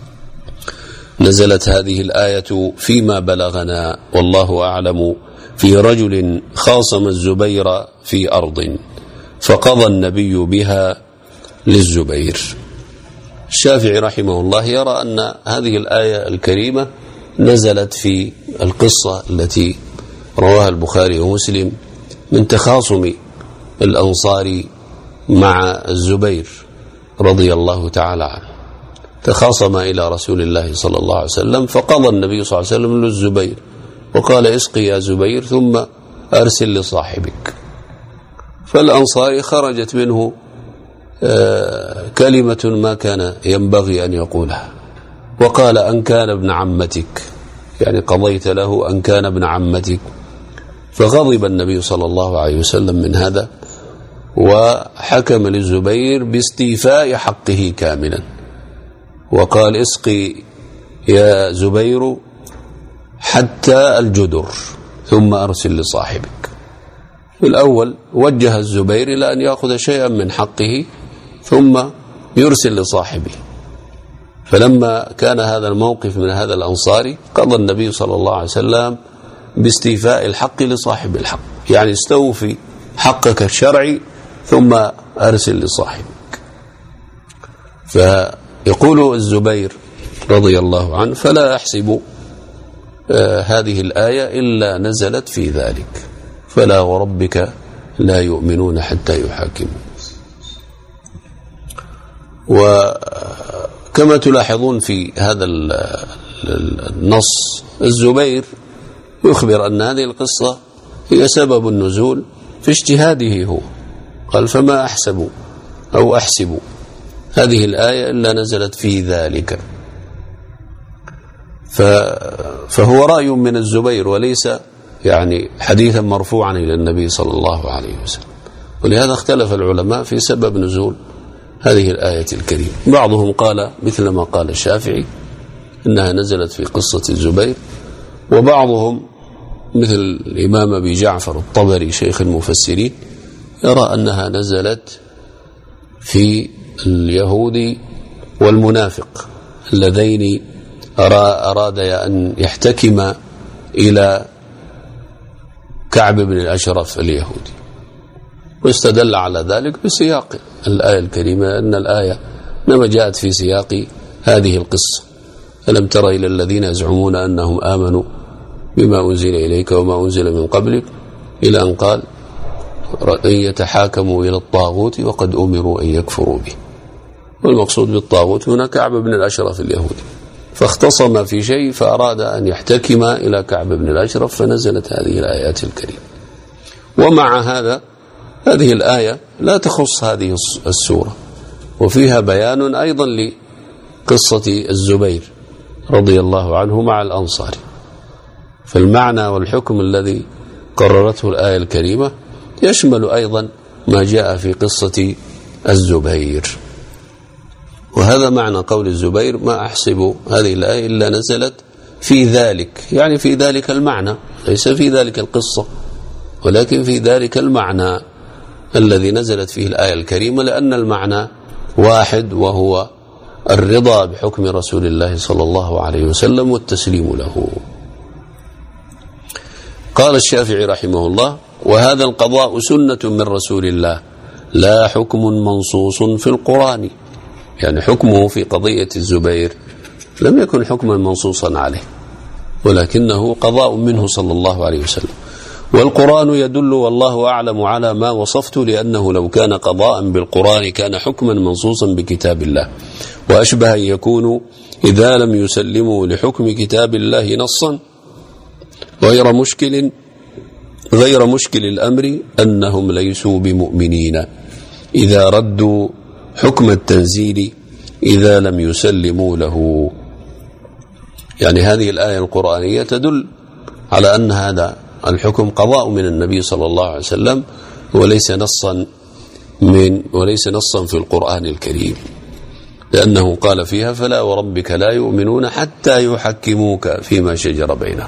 نزلت هذه الآية فيما بلغنا والله أعلم في رجل خاصم الزبير في أرض فقضى النبي بها للزبير. الشافعي رحمه الله يرى أن هذه الآية الكريمة نزلت في القصة التي رواها البخاري ومسلم من تخاصم الأنصار مع الزبير رضي الله تعالى عنه. تخاصم إلى رسول الله صلى الله عليه وسلم فقضى النبي صلى الله عليه وسلم للزبير وقال اسقي يا زبير ثم أرسل لصاحبك. فالأنصاري خرجت منه كلمة ما كان ينبغي أن يقولها، وقال أن كان ابن عمتك، يعني قضيت له أن كان ابن عمتك. فغضب النبي صلى الله عليه وسلم من هذا وحكم للزبير باستيفاء حقه كاملا، وقال اسقي يا زبير حتى الجدر ثم أرسل لصاحبك. في الأول وجه الزبير إلى أن يأخذ شيئا من حقه ثم يرسل لصاحبه. فلما كان هذا الموقف من هذا الأنصاري قضى النبي صلى الله عليه وسلم باستيفاء الحق لصاحب الحق، يعني استوفي حقك الشرعي ثم أرسل لصاحبك. فيقول الزبير رضي الله عنه فلا أحسب آه هذه الآية إلا نزلت في ذلك فلا وربك لا يؤمنون حتى يحاكموا. وكما تلاحظون في هذا النص الزبير يخبر أن هذه القصة هي سبب النزول في اجتهاده هو، قال فما أحسب أو أحسب هذه الآية إلا نزلت في ذلك. فهو رأي من الزبير وليس يعني حديثا مرفوعا إلى النبي صلى الله عليه وسلم. ولهذا اختلف العلماء في سبب نزول هذه الآية الكريمة. بعضهم قال مثل ما قال الشافعي إنها نزلت في قصة الزبير، وبعضهم مثل الإمام أبي جعفر الطبري شيخ المفسرين يرى أنها نزلت في اليهودي والمنافق اللذين أراد أن يحتكم إلى كعب بن الأشرف اليهودي، واستدل على ذلك بسياق الآية الكريمة أن الآية إنما جاءت في سياق هذه القصة. ألم تر إلى الذين يزعمون أنهم آمنوا بما أنزل إليك وما أنزل من قبلك إلى أن قال أن يتحاكموا إلى الطاغوت وقد أمروا أن يكفروا به. والمقصود بالطاغوت هنا كعب بن الأشرف اليهودي، فاختصم في شيء فأراد أن يحتكم إلى كعب بن الأشرف فنزلت هذه الآيات الكريمة. ومع هذا هذه الآية لا تخص هذه السورة، وفيها بيان أيضا لقصة الزبير رضي الله عنه مع الأنصار. فالمعنى والحكم الذي قررته الآية الكريمة يشمل أيضا ما جاء في قصة الزبير. وهذا معنى قول الزبير: ما أحسب هذه الآية إلا نزلت في ذلك، يعني في ذلك المعنى، ليس في ذلك القصة، ولكن في ذلك المعنى الذي نزلت فيه الآية الكريمة، لأن المعنى واحد، وهو الرضا بحكم رسول الله صلى الله عليه وسلم والتسليم له. قال الشافعي رحمه الله: وهذا القضاء سنة من رسول الله لا حكم منصوص في القرآن. يعني حكمه في قضية الزبير لم يكن حكما منصوصا عليه، ولكنه قضاء منه صلى الله عليه وسلم. والقرآن يدل والله أعلم على ما وصفت، لأنه لو كان قضاء بالقرآن كان حكما منصوصا بكتاب الله، وأشبه أن يكون إذا لم يسلموا لحكم كتاب الله نصا غير مشكل غير مشكل الأمر أنهم ليسوا بمؤمنين إذا ردوا حكم التنزيل إذا لم يسلموا له. يعني هذه الآية القرآنية تدل على أن هذا الحكم قضاء من النبي صلى الله عليه وسلم، وليس نصا من وليس نصا في القرآن الكريم، لأنه قال فيها: فلا وربك لا يؤمنون حتى يحكموك فيما شجر بينهم.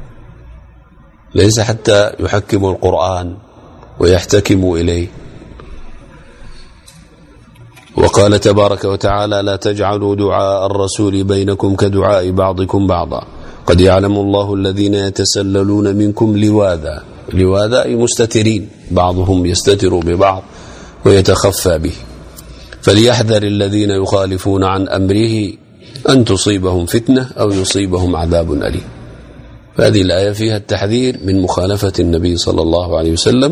ليس حتى يحكموا القرآن ويحتكموا إليه. وقال تبارك وتعالى: لا تجعلوا دعاء الرسول بينكم كدعاء بعضكم بعضا قد يعلم الله الذين يتسللون منكم لواذا. لواذا أي مستترين، بعضهم يستتر ببعض ويتخفى به. فليحذر الذين يخالفون عن أمره أن تصيبهم فتنة أو يصيبهم عذاب أليم. فهذه الآية فيها التحذير من مخالفة النبي صلى الله عليه وسلم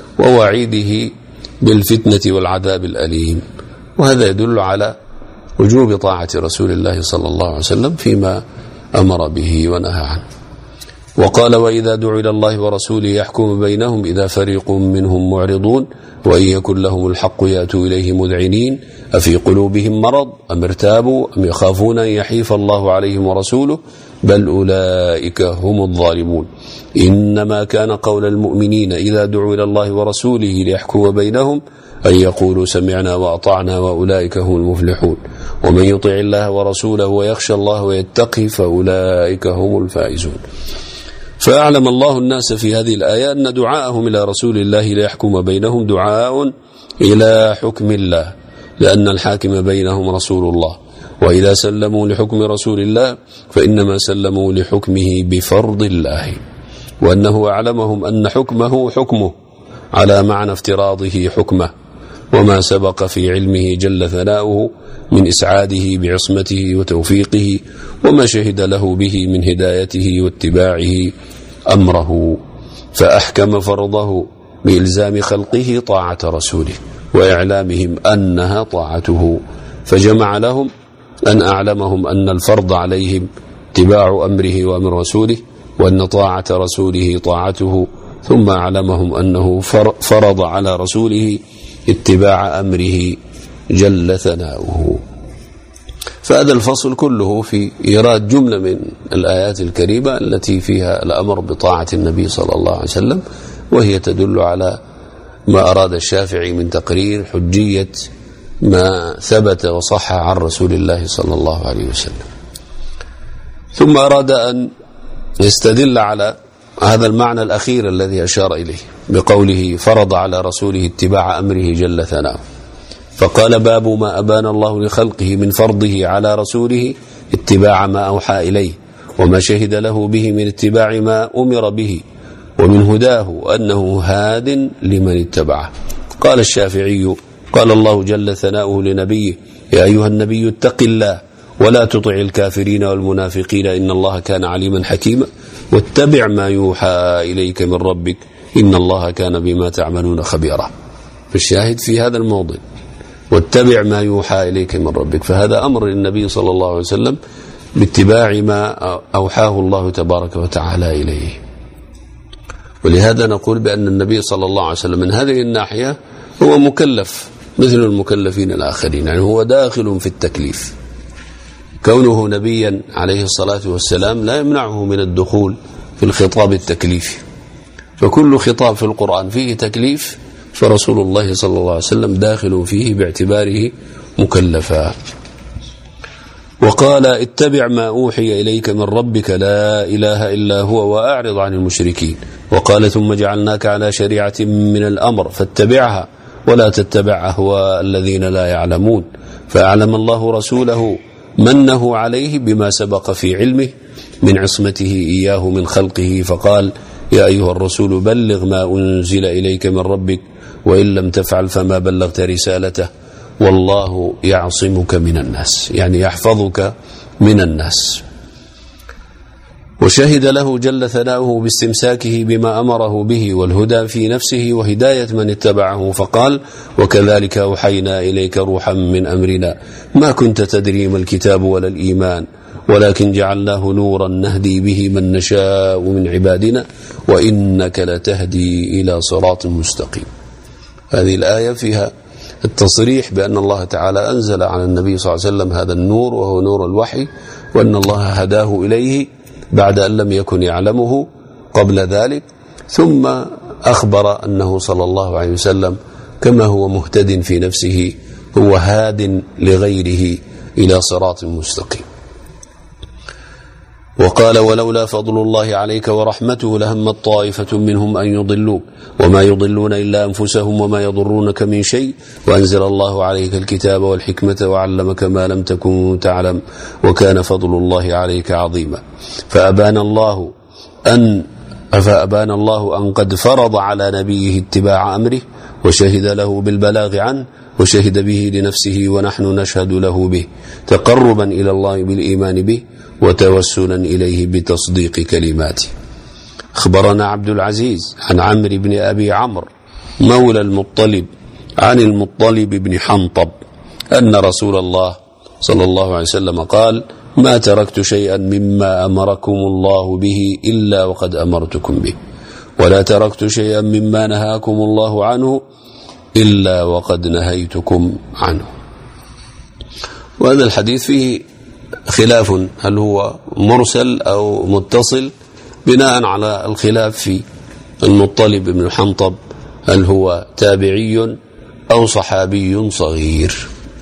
ووعيده بالفتنة والعذاب الأليم. وهذا يدل على وجوب طاعة رسول الله صلى الله عليه وسلم فيما أمر به ونهى عنه. وقال: وإذا دعوا إلى الله ورسوله يحكم بينهم إذا فريق منهم معرضون وإن يكن لهم الحق يأتوا إليه مذعنين أفي قلوبهم مرض أم ارتابوا أم يخافون أن يحيف الله عليهم ورسوله بل أولئك هم الظالمون. إنما كان قول المؤمنين إذا دعوا إلى الله ورسوله ليحكم بينهم أن يقولوا سمعنا وأطعنا وأولئك هم المفلحون ومن يطع الله ورسوله ويخشى الله ويتقي فأولئك هم الفائزون. فأعلم الله الناس في هذه الآية أن دعاءهم إلى رسول الله ليحكم بينهم دعاء إلى حكم الله، لأن الحاكم بينهم رسول الله، وإذا سلموا لحكم رسول الله فإنما سلموا لحكمه بفرض الله، وأنه أعلمهم أن حكمه حكمه على معنى افتراضه حكمه، وما سبق في علمه جل ثناؤه من إسعاده بعصمته وتوفيقه، وما شهد له به من هدايته واتباعه أمره، فأحكم فرضه بإلزام خلقه طاعة رسوله وإعلامهم أنها طاعته، فجمع لهم أن أعلمهم أن الفرض عليهم اتباع أمره وأمر رسوله، وأن طاعة رسوله طاعته، ثم أعلمهم أنه فرض على رسوله اتباع أمره جل ثناؤه. فهذا الفصل كله في إيراد جملة من الآيات الكريمة التي فيها الأمر بطاعة النبي صلى الله عليه وسلم، وهي تدل على ما أراد الشافعي من تقرير حجية ما ثبت وصح عن رسول الله صلى الله عليه وسلم. ثم أراد أن يستدل على هذا المعنى الأخير الذي أشار إليه بقوله فرض على رسوله اتباع أمره جل ثناؤه، فقال: باب ما أبان الله لخلقه من فرضه على رسوله اتباع ما أوحى إليه وما شهد له به من اتباع ما أمر به، ومن هداه أنه هاد لمن اتبعه. قال الشافعي: قال الله جل ثناؤه لنبيه: يا أيها النبي اتق الله ولا تطع الكافرين والمنافقين إن الله كان عليما حكيما واتبع ما يوحى إليك من ربك إن الله كان بما تعملون خبيرا. فالشاهد في هذا الموضع واتبع ما يوحى إليك من ربك، فهذا أمر للنبي صلى الله عليه وسلم باتباع ما أوحاه الله تبارك وتعالى إليه. ولهذا نقول بأن النبي صلى الله عليه وسلم من هذه الناحية هو مكلف مثل المكلفين الآخرين، يعني هو داخل في التكليف، كونه نبيا عليه الصلاة والسلام لا يمنعه من الدخول في الخطاب التكليفي، فكل خطاب في القرآن فيه تكليف فرسول الله صلى الله عليه وسلم داخل فيه باعتباره مكلفا. وقال اتبع ما أوحي إليك من ربك لا إله إلا هو وأعرض عن المشركين. وقال ثم جعلناك على شريعة من الأمر فاتبعها ولا تتبع أهواء الذين لا يعلمون. فأعلم الله رسوله منه عليه بما سبق في علمه من عصمته إياه من خلقه، فقال يا أيها الرسول بلغ ما أنزل إليك من ربك وإن لم تفعل فما بلغت رسالته والله يعصمك من الناس، يعني يحفظك من الناس. وشهد له جل ثناؤه باستمساكه بما أمره به والهدى في نفسه وهداية من اتبعه، فقال وكذلك أوحينا إليك روحا من أمرنا ما كنت تدري ما الكتاب ولا الإيمان ولكن جعلناه نورا نهدي به من نشاء من عبادنا وإنك لتهدي إلى صراط مستقيم. هذه الآية فيها التصريح بأن الله تعالى أنزل على النبي صلى الله عليه وسلم هذا النور وهو نور الوحي، وأن الله هداه إليه بعد أن لم يكن يعلمه قبل ذلك، ثم أخبر أنه صلى الله عليه وسلم كما هو مهتد في نفسه هو هاد لغيره إلى صراط مستقيم. وقال ولولا فضل الله عليك ورحمته لهمت طائفة منهم أن يضلوك وما يضلون إلا أنفسهم وما يضرونك من شيء وأنزل الله عليك الكتاب والحكمة وعلمك ما لم تكن تعلم وكان فضل الله عليك عظيما. فأبان الله أن فأبان الله أن قد فرض على نبيه اتباع أمره وشهد له بالبلاغ عنه وشهد به لنفسه ونحن نشهد له به تقربا إلى الله بالإيمان به وتوسلا إليه بتصديق كلماته. أخبرنا عبد العزيز عن عمرو بن أبي عمرو مولى المطلب عن المطلب بن حنطب أن رسول الله صلى الله عليه وسلم قال ما تركت شيئا مما أمركم الله به إلا وقد أمرتكم به ولا تركت شيئا مما نهاكم الله عنه إلا وقد نهيتكم عنه. وهذا الحديث فيه خلاف هل هو مرسل أو متصل بناء على الخلاف في المطلب بن حنطب هل هو تابعي أو صحابي صغير.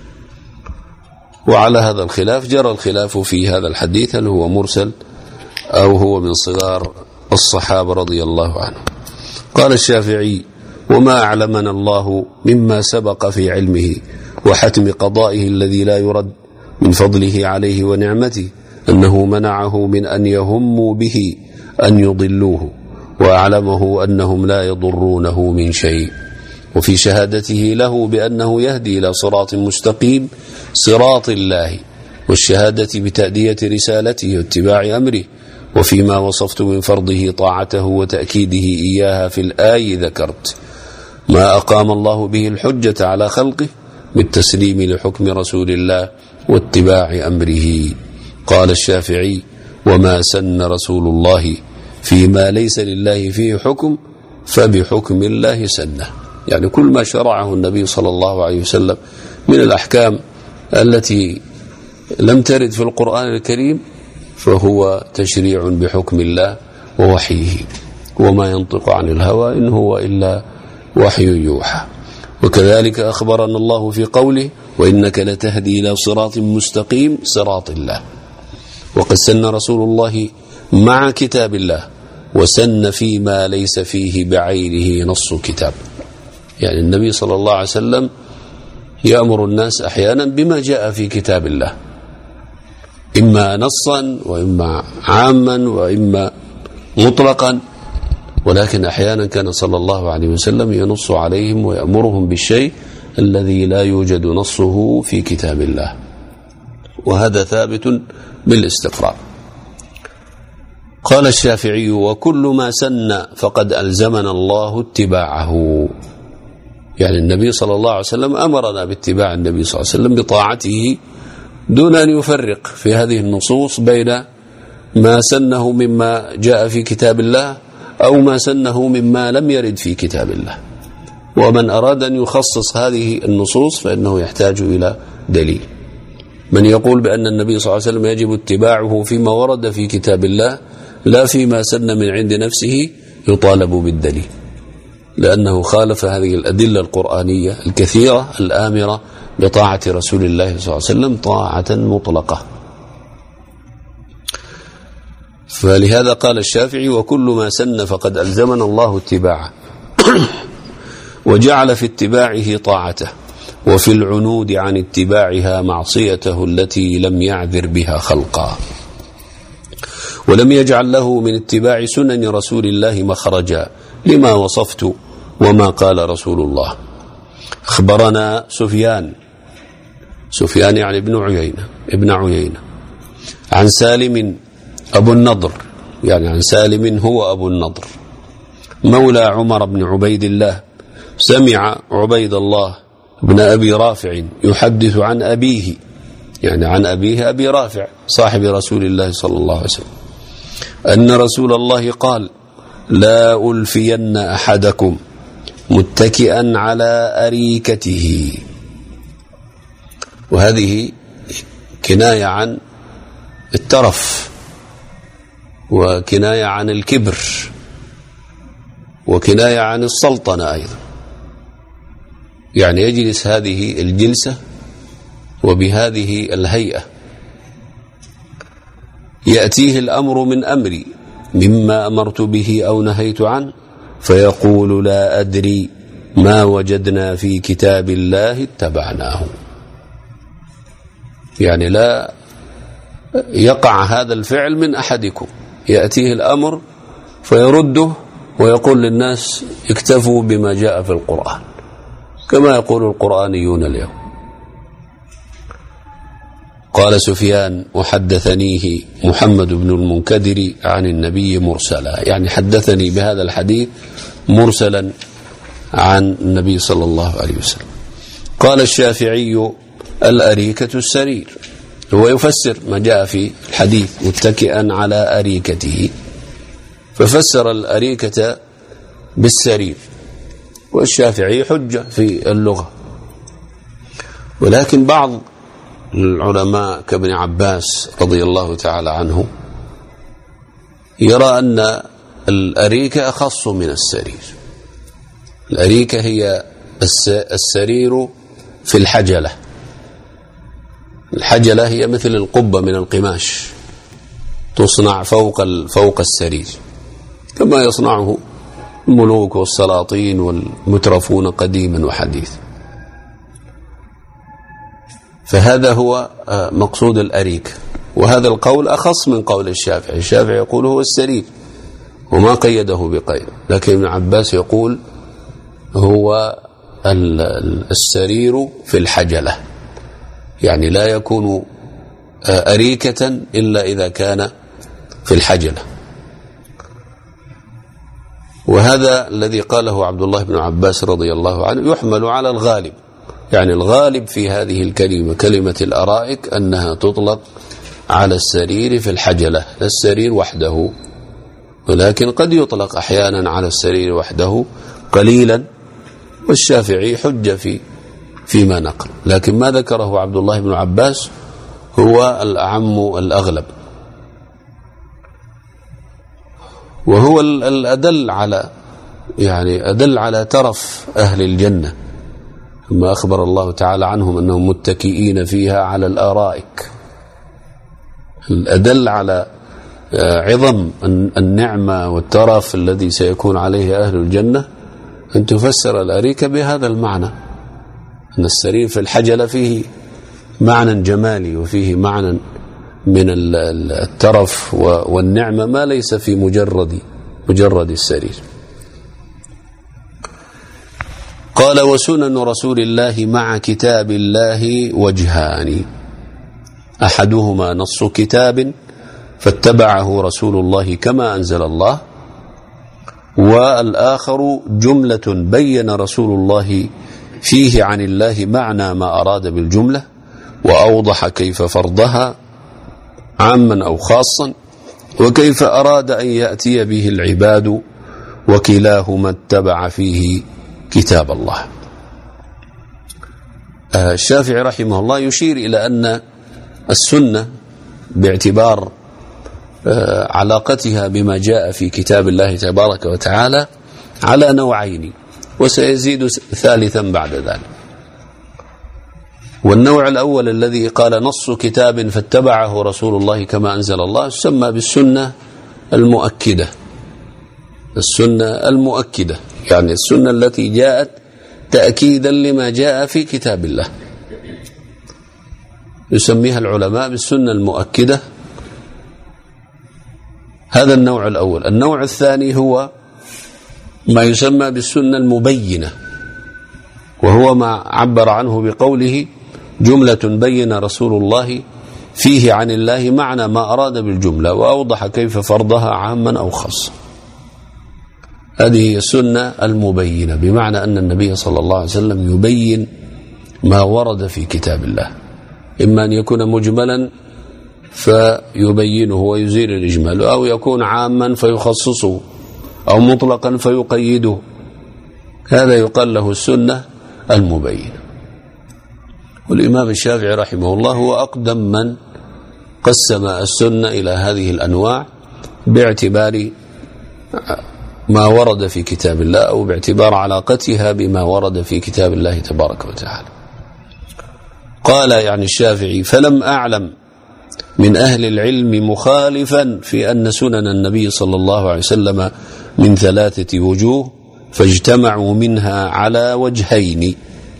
وعلى هذا الخلاف جرى الخلاف في هذا الحديث هل هو مرسل أو هو من صغار الصحابة رضي الله عنهم. قال الشافعي وما أعلمنا الله مما سبق في علمه وحتم قضائه الذي لا يرد من فضله عليه ونعمته أنه منعه من أن يهموا به أن يضلوه وأعلمه أنهم لا يضرونه من شيء. وفي شهادته له بأنه يهدي إلى صراط مستقيم صراط الله والشهادة بتأدية رسالته واتباع أمره. وفيما وصفت من فرضه طاعته وتأكيده إياها في الآي ذكرت ما أقام الله به الحجة على خلقه بالتسليم لحكم رسول الله واتباع أمره. قال الشافعي وما سن رسول الله فيما ليس لله فيه حكم فبحكم الله سنه، يعني كل ما شرعه النبي صلى الله عليه وسلم من الأحكام التي لم ترد في القرآن الكريم فهو تشريع بحكم الله ووحيه وما ينطق عن الهوى إن هو إلا وحي يوحى. وكذلك أخبرنا الله في قوله وإنك لتهدي إلى صراط مستقيم صراط الله. وقد سن رسول الله مع كتاب الله وسن فيما ليس فيه بعينه نص كتاب، يعني النبي صلى الله عليه وسلم يأمر الناس أحيانا بما جاء في كتاب الله إما نصا وإما عاما وإما مطلقا، ولكن أحيانا كان صلى الله عليه وسلم ينص عليهم ويأمرهم بالشيء الذي لا يوجد نصه في كتاب الله، وهذا ثابت بالاستقراء. قال الشافعي وكل ما سن فقد ألزمنا الله اتباعه، يعني النبي صلى الله عليه وسلم أمرنا باتباع النبي صلى الله عليه وسلم بطاعته دون أن يفرق في هذه النصوص بين ما سنه مما جاء في كتاب الله أو ما سنه مما لم يرد في كتاب الله. ومن أراد أن يخصص هذه النصوص فإنه يحتاج إلى دليل. من يقول بأن النبي صلى الله عليه وسلم يجب اتباعه فيما ورد في كتاب الله لا فيما سن من عند نفسه يطالب بالدليل، لأنه خالف هذه الأدلة القرآنية الكثيرة الآمرة بطاعة رسول الله صلى الله عليه وسلم طاعة مطلقة. فلهذا قال الشافعي: وكل ما سن فقد ألزمنا الله اتباعه وجعل في اتباعه طاعته، وفي العنود عن اتباعها معصيته التي لم يعذر بها خلقا، ولم يجعل له من اتباع سنن رسول الله مخرجا لما وصفت وما قال رسول الله. أخبرنا سفيان سفيان يعني ابن عيينة ابن عيينة عن سالم أبو النضر، يعني عن سالم هو أبو النضر مولى عمر بن عبيد الله، سمع عبيد الله بن أبي رافع يحدث عن أبيه، يعني عن أبيه أبي رافع صاحب رسول الله صلى الله عليه وسلم، أن رسول الله قال: لا ألفين أحدكم متكئا على أريكته. وهذه كناية عن الترف، وكناية عن الكبر، وكناية عن السلطنة أيضا، يعني يجلس هذه الجلسة وبهذه الهيئة، يأتيه الأمر من أمري مما أمرت به أو نهيت عنه فيقول: لا أدري، ما وجدنا في كتاب الله اتبعناه. يعني لا يقع هذا الفعل من أحدكم، يأتيه الأمر فيرده ويقول للناس: اكتفوا بما جاء في القرآن، كما يقول القرآنيون اليوم. قال سفيان: وحدثنيه محمد بن المنكدر عن النبي مرسلا، يعني حدثني بهذا الحديث مرسلا عن النبي صلى الله عليه وسلم. قال الشافعي: الأريكة السرير، هو يفسر ما جاء في الحديث متكئا على أريكته، ففسر الأريكة بالسرير، والشافعي حجة في اللغة. ولكن بعض العلماء كابن عباس رضي الله تعالى عنه يرى أن الأريكة أخص من السرير. الأريكة هي السرير في الحجلة، الحجلة هي مثل القبة من القماش تصنع فوق فوق السرير، كما يصنعه الملوك والسلاطين والمترفون قديما وحديثا. فهذا هو مقصود الأريكة، وهذا القول أخص من قول الشافعي. الشافعي يقول هو السرير وما قيده بقيد، لكن ابن عباس يقول هو السرير في الحجلة، يعني لا يكون أريكة إلا إذا كان في الحجلة. وهذا الذي قاله عبد الله بن عباس رضي الله عنه يحمل على الغالب، يعني الغالب في هذه الكلمة كلمة الأرائك أنها تطلق على السرير في الحجلة، السرير وحده، ولكن قد يطلق أحيانا على السرير وحده قليلا، والشافعي حجة في فيما نقل، لكن ما ذكره عبد الله بن عباس هو الأعم الأغلب، وهو الأدل على يعني أدل على ترف أهل الجنة، ثم أخبر الله تعالى عنهم أنهم متكئين فيها على الآرائك. الأدل على عظم النعمة والترف الذي سيكون عليه أهل الجنة أن تفسر الأريكة بهذا المعنى، أن السرير في الحجلة فيه معنى جمالي وفيه معنى من الترف والنعمة ما ليس في مجرد مجرد السرير. قال: وسنن رسول الله مع كتاب الله وجهان، أحدهما نص كتاب فاتبعه رسول الله كما أنزل الله، والآخر جملة بين رسول الله فيه عن الله معنى ما أراد بالجملة، وأوضح كيف فرضها عاما أو خاصا، وكيف أراد أن يأتي به العباد، وكلاهما اتبع فيه كتاب الله. الشافعي رحمه الله يشير إلى أن السنة باعتبار علاقتها بما جاء في كتاب الله تبارك وتعالى على نوعين، وسيزيد ثالثا بعد ذلك. والنوع الأول الذي قال نص كتاب فاتبعه رسول الله كما أنزل الله يسمى بالسنة المؤكدة. السنة المؤكدة يعني السنة التي جاءت تأكيدا لما جاء في كتاب الله، يسميها العلماء بالسنة المؤكدة. هذا النوع الأول. النوع الثاني هو ما يسمى بالسنة المبينة، وهو ما عبر عنه بقوله جملة بين رسول الله فيه عن الله معنى ما أراد بالجملة، وأوضح كيف فرضها عاما أو خاصا. هذه هي السنة المبينة، بمعنى أن النبي صلى الله عليه وسلم يبين ما ورد في كتاب الله، إما أن يكون مجملا فيبينه ويزيل الإجمال، أو يكون عاما فيخصصه، أو مطلقا فيقيده. هذا يقال له السنة المبينة. والإمام الشافعي رحمه الله هو أقدم من قسم السنة إلى هذه الأنواع باعتبار ما ورد في كتاب الله، أو باعتبار علاقتها بما ورد في كتاب الله تبارك وتعالى. قال يعني الشافعي: فلم أعلم من أهل العلم مخالفا في أن سنن النبي صلى الله عليه وسلم من ثلاثة وجوه، فاجتمعوا منها على وجهين.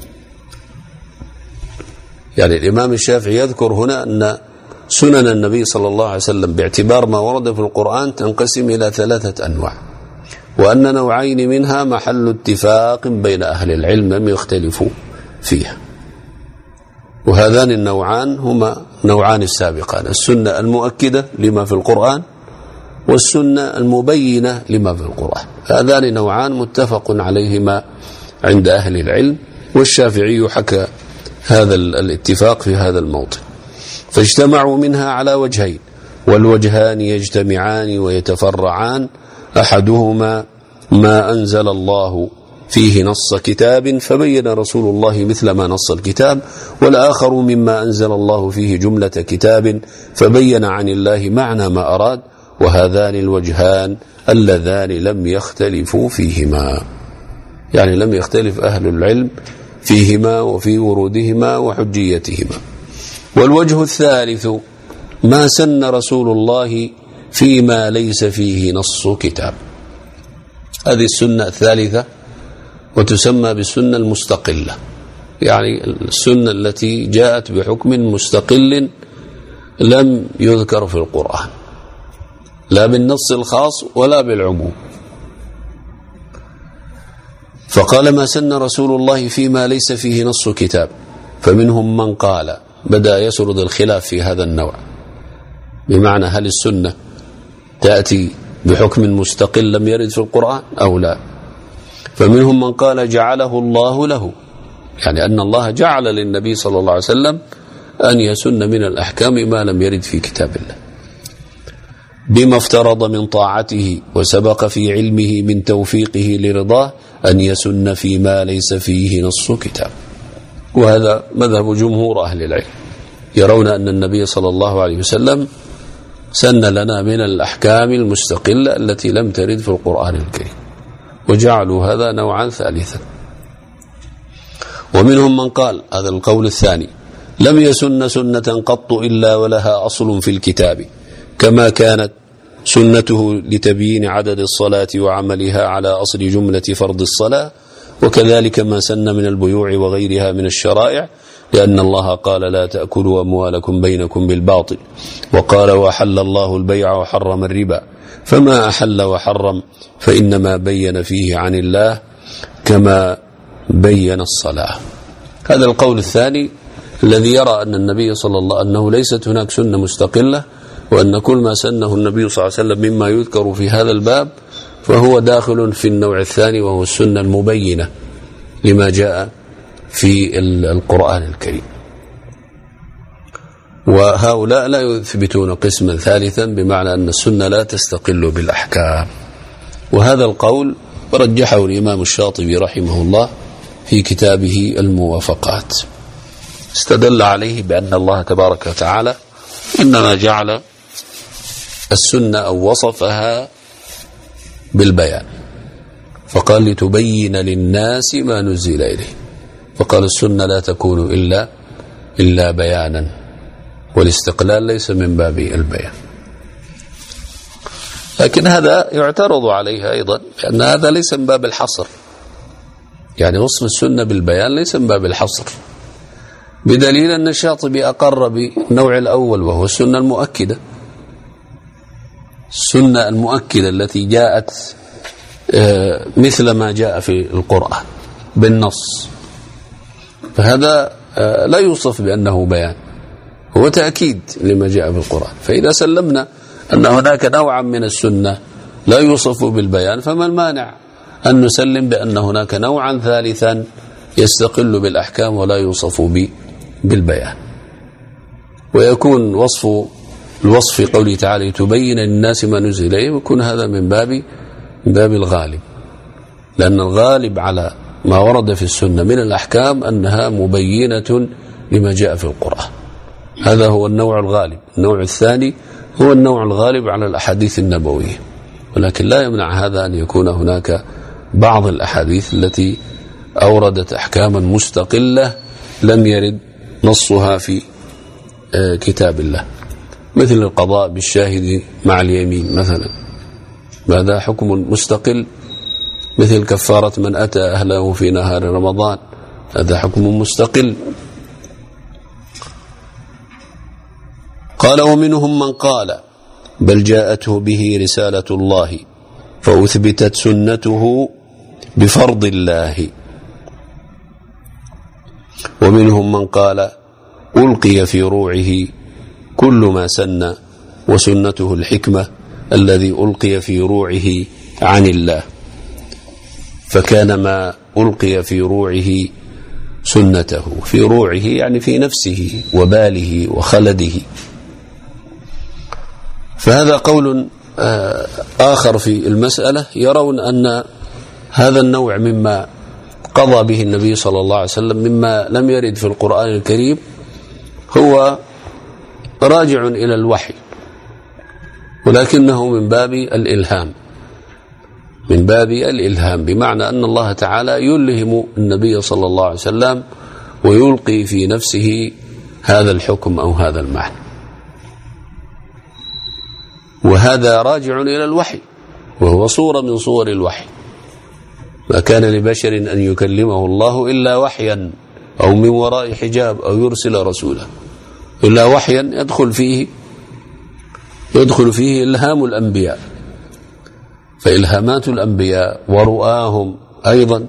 يعني الإمام الشافعي يذكر هنا أن سنن النبي صلى الله عليه وسلم باعتبار ما ورد في القرآن تنقسم إلى ثلاثة أنواع، وأن نوعين منها محل اتفاق بين أهل العلم لم يختلفوا فيها. وهذان النوعان هما نوعان السابقان: السنة المؤكدة لما في القرآن، والسنة المبينة لما في القرآن. هذان نوعان متفق عليهما عند أهل العلم، والشافعي حكى هذا الاتفاق في هذا الموطن. فاجتمعوا منها على وجهين، والوجهان يجتمعان ويتفرعان: أحدهما ما أنزل الله فيه نص كتاب فبين رسول الله مثل ما نص الكتاب، والآخر مما أنزل الله فيه جملة كتاب فبين عن الله معنى ما أراد. وهذان الوجهان اللذان لم يختلفوا فيهما، يعني لم يختلف أهل العلم فيهما وفي ورودهما وحجيتهما. والوجه الثالث ما سن رسول الله فيما ليس فيه نص كتاب. هذه السنة الثالثة، وتسمى بالسنة المستقلة، يعني السنة التي جاءت بحكم مستقل لم يذكر في القرآن، لا بالنص الخاص ولا بالعموم. فقال: ما سن رسول الله فيما ليس فيه نص كتاب. فمنهم من قال، بدأ يسرد الخلاف في هذا النوع، بمعنى هل السنة تأتي بحكم مستقل لم يرد في القرآن أو لا. فمنهم من قال جعله الله له، يعني أن الله جعل للنبي صلى الله عليه وسلم أن يسن من الأحكام ما لم يرد في كتاب الله، بما افترض من طاعته وسبق في علمه من توفيقه لرضاه أن يسن فيما ليس فيه نص كتاب. وهذا مذهب جمهور أهل العلم، يرون أن النبي صلى الله عليه وسلم سن لنا من الأحكام المستقلة التي لم ترد في القرآن الكريم، وجعلوا هذا نوعا ثالثا. ومنهم من قال، هذا القول الثاني: لم يسن سنة قط إلا ولها أصل في الكتاب، كما كانت سنته لتبيين عدد الصلاة وعملها على أصل جملة فرض الصلاة، وكذلك ما سن من البيوع وغيرها من الشرائع، لأن الله قال: لا تأكلوا أموالكم بينكم بالباطل، وقال: وأحل الله البيع وحرم الربا، فما أحل وحرم فإنما بين فيه عن الله كما بين الصلاة. هذا القول الثاني الذي يرى أن النبي صلى الله عليه وسلم أنه ليست هناك سنة مستقلة، وأن كل ما سنه النبي صلى الله عليه وسلم مما يذكر في هذا الباب فهو داخل في النوع الثاني، وهو السنة المبينة لما جاء في القرآن الكريم. وهؤلاء لا يثبتون قسما ثالثا، بمعنى أن السنة لا تستقل بالأحكام. وهذا القول رجحه الإمام الشاطبي رحمه الله في كتابه الموافقات. استدل عليه بأن الله تبارك وتعالى إنما جعل السنة أو وصفها بالبيان، فقال لتبين للناس ما نزل إليه، فقال السنة لا تكون إلا إلا بيانا، والاستقلال ليس من باب البيان. لكن هذا يعترض عليها أيضا لأن هذا ليس من باب الحصر، يعني وصف السنة بالبيان ليس من باب الحصر، بدليل أن الشاطبي أقر بالنوع الأول وهو السنة المؤكدة، السنة المؤكدة التي جاءت مثل ما جاء في القرآن بالنص، فهذا لا يوصف بأنه بيان، هو تأكيد لما جاء في القرآن. فإذا سلمنا أن هناك نوعا من السنة لا يوصف بالبيان، فما المانع أن نسلم بأن هناك نوعا ثالثا يستقل بالأحكام ولا يوصف بالبيان، ويكون وصف الوصف في قوله تعالى تبين للناس ما نزل إليه، ويكون هذا من باب من باب الغالب، لأن الغالب على ما ورد في السنة من الأحكام أنها مبينة لما جاء في القرآن، هذا هو النوع الغالب. النوع الثاني هو النوع الغالب على الأحاديث النبوية، ولكن لا يمنع هذا أن يكون هناك بعض الأحاديث التي أوردت أحكاما مستقلة لم يرد نصها في كتاب الله، مثل القضاء بالشاهد مع اليمين مثلا، هذا حكم مستقل، مثل كفارة من أتى أهله في نهار رمضان، هذا حكم مستقل. قال ومنهم من قال بل جاءته به رسالة الله فأثبتت سنته بفرض الله، ومنهم من قال ألقي في روعه كل ما سن وسنته الحكمة الذي ألقي في روعه عن الله، فكان ما ألقي في روعه سنته، في روعه يعني في نفسه وباله وخلده. فهذا قول آخر في المسألة، يرون أن هذا النوع مما قضى به النبي صلى الله عليه وسلم مما لم يرد في القرآن الكريم هو راجع إلى الوحي، ولكنه من باب الإلهام، من باب الإلهام، بمعنى أن الله تعالى يلهم النبي صلى الله عليه وسلم ويلقي في نفسه هذا الحكم أو هذا المعنى، وهذا راجع إلى الوحي، وهو صورة من صور الوحي. ما كان لبشر أن يكلمه الله إلا وحيا أو من وراء حجاب أو يرسل رسولا، إلا وحيا يدخل فيه يدخل فيه إلهام الأنبياء، فإلهامات الأنبياء ورؤاهم أيضا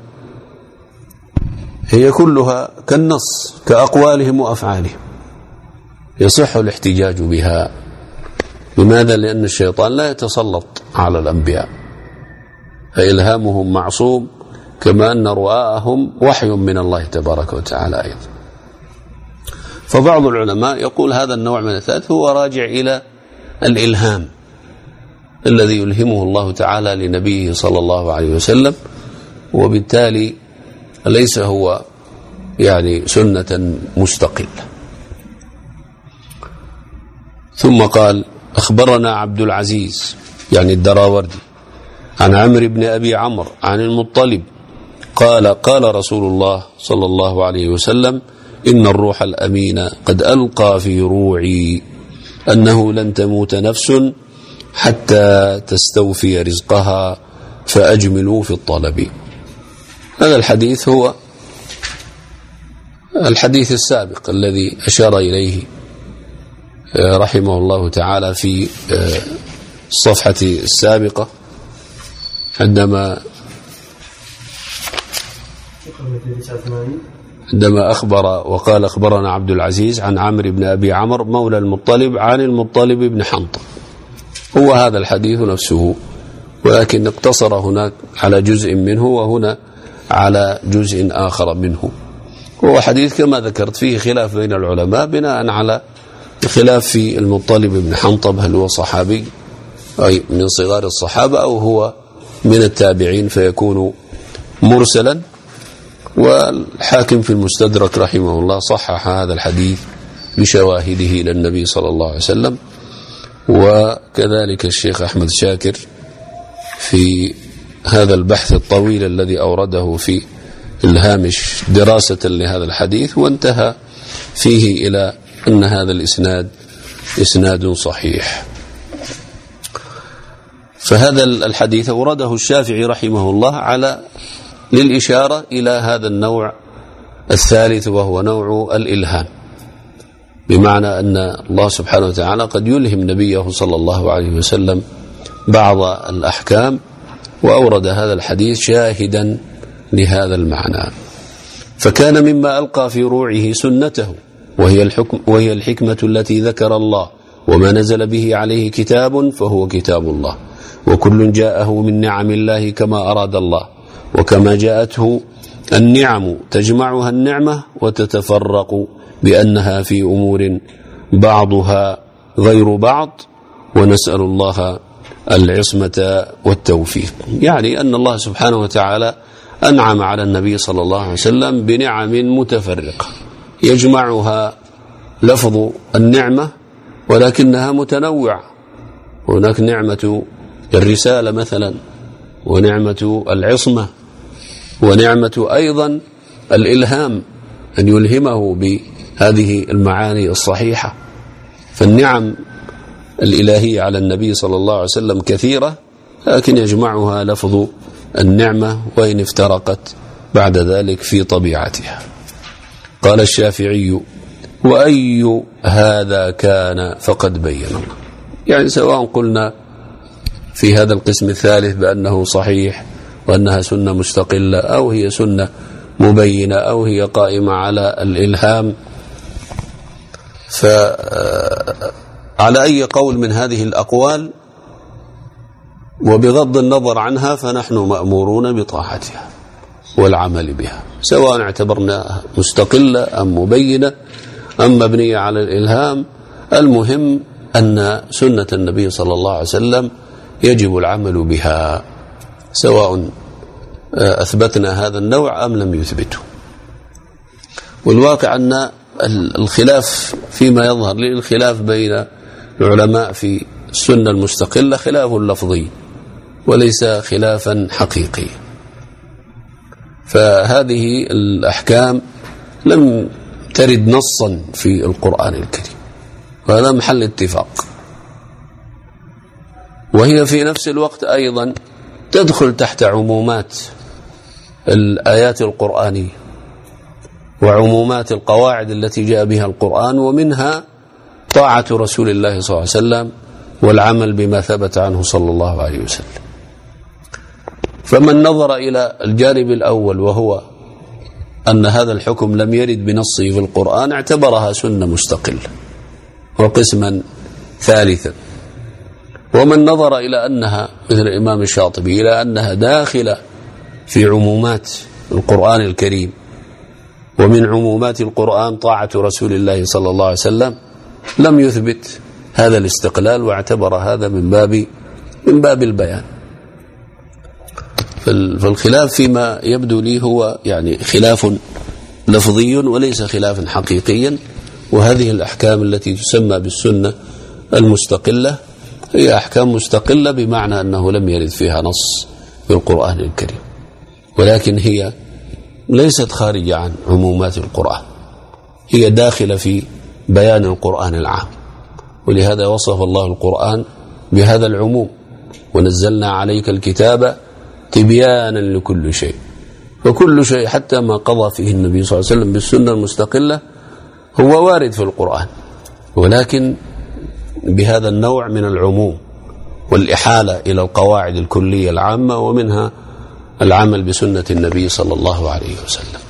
هي كلها كالنص، كأقوالهم وأفعالهم، يصح الاحتجاج بها. لماذا؟ لأن الشيطان لا يتسلط على الأنبياء، فإلهامهم معصوم، كما أن رؤاءهم وحي من الله تبارك وتعالى أيضا. فبعض العلماء يقول هذا النوع من الثالث هو راجع إلى الإلهام الذي يلهمه الله تعالى لنبيه صلى الله عليه وسلم، وبالتالي ليس هو يعني سنة مستقلة. ثم قال أخبرنا عبد العزيز يعني الدراوردي عن عمرو بن أبي عمرو عن المطلب قال قال رسول الله صلى الله عليه وسلم إن الروح الأمين قد ألقى في روعي أنه لن تموت نفس حتى تستوفي رزقها فأجملوا في الطلب. هذا الحديث هو الحديث السابق الذي أشار إليه رحمه الله تعالى في الصفحة السابقة عندما عندما أخبر وقال أخبرنا عبد العزيز عن عمرو بن أبي عمرو مولى المطلب عن المطلب بن حنطة، هو هذا الحديث نفسه، ولكن اقتصر هناك على جزء منه وهنا على جزء آخر منه. هو حديث كما ذكرت فيه خلاف بين العلماء بناء على خلاف في المطلب بن حنطب، هل هو صحابي أي من صغار الصحابة أو هو من التابعين فيكون مرسلا، والحاكم في المستدرك رحمه الله صحح هذا الحديث بشواهده إلى النبي صلى الله عليه وسلم، وكذلك الشيخ أحمد شاكر في هذا البحث الطويل الذي أورده في الهامش دراسة لهذا الحديث، وانتهى فيه إلى أن هذا الإسناد إسناد صحيح. فهذا الحديث أورده الشافعي رحمه الله على للإشارة إلى هذا النوع الثالث، وهو نوع الإلهام، بمعنى أن الله سبحانه وتعالى قد يلهم نبيه صلى الله عليه وسلم بعض الأحكام، وأورد هذا الحديث شاهدا لهذا المعنى. فكان مما ألقى في روعه سنته، وهي الحكم وهي الحكمة التي ذكر الله، وما نزل به عليه كتاب فهو كتاب الله، وكل جاءه من نعم الله كما أراد الله، وكما جاءته النعم تجمعها النعمة وتتفرق بأنها في أمور بعضها غير بعض، ونسأل الله العصمة والتوفيق. يعني أن الله سبحانه وتعالى أنعم على النبي صلى الله عليه وسلم بنعم متفرقة يجمعها لفظ النعمة، ولكنها متنوعة. هناك نعمة الرسالة مثلا، ونعمة العصمة، ونعمة أيضا الإلهام، أن يلهمه بهذه المعاني الصحيحة. فالنعم الإلهية على النبي صلى الله عليه وسلم كثيرة، لكن يجمعها لفظ النعمة، وإن افترقت بعد ذلك في طبيعتها. قال الشافعي: وأي هذا كان فقد بين الله. يعني سواء قلنا في هذا القسم الثالث بأنه صحيح وأنها سنة مستقلة، أو هي سنة مبينة، أو هي قائمة على الإلهام، فعلى أي قول من هذه الأقوال وبغض النظر عنها فنحن مأمورون بطاعتها والعمل بها، سواء اعتبرناها مستقلة أم مبينة أم مبنية على الإلهام. المهم أن سنة النبي صلى الله عليه وسلم يجب العمل بها، سواء أثبتنا هذا النوع أم لم يثبته. والواقع أن الخلاف فيما يظهر لي الخلاف بين العلماء في السنة المستقلة خلاف لفظي وليس خلافا حقيقي. فهذه الأحكام لم ترد نصا في القرآن الكريم، وهذا محل اتفاق. وهي في نفس الوقت أيضا تدخل تحت عمومات الآيات القرآنية وعمومات القواعد التي جاء بها القرآن، ومنها طاعة رسول الله صلى الله عليه وسلم والعمل بما ثبت عنه صلى الله عليه وسلم. فمن نظر إلى الجانب الأول، وهو أن هذا الحكم لم يرد بنصه في القرآن، اعتبرها سنة مستقلة وقسما ثالثا. ومن نظر إلى أنها مثل الإمام الشاطبي إلى أنها داخلة في عمومات القرآن الكريم، ومن عمومات القرآن طاعة رسول الله صلى الله عليه وسلم، لم يثبت هذا الاستقلال، واعتبر هذا من باب من باب البيان. فالخلاف فيما يبدو لي هو يعني خلاف لفظي وليس خلافا حقيقيا. وهذه الأحكام التي تسمى بالسنة المستقلة هي أحكام مستقلة بمعنى أنه لم يرد فيها نص في القرآن الكريم، ولكن هي ليست خارجة عن عمومات القرآن، هي داخلة في بيان القرآن العام. ولهذا وصف الله القرآن بهذا العموم: ونزلنا عليك الكتاب تبيانا لكل شيء. وكل شيء حتى ما قضى فيه النبي صلى الله عليه وسلم بالسنة المستقلة هو وارد في القرآن، ولكن بهذا النوع من العموم والإحالة إلى القواعد الكلية العامة، ومنها العمل بسنة النبي صلى الله عليه وسلم.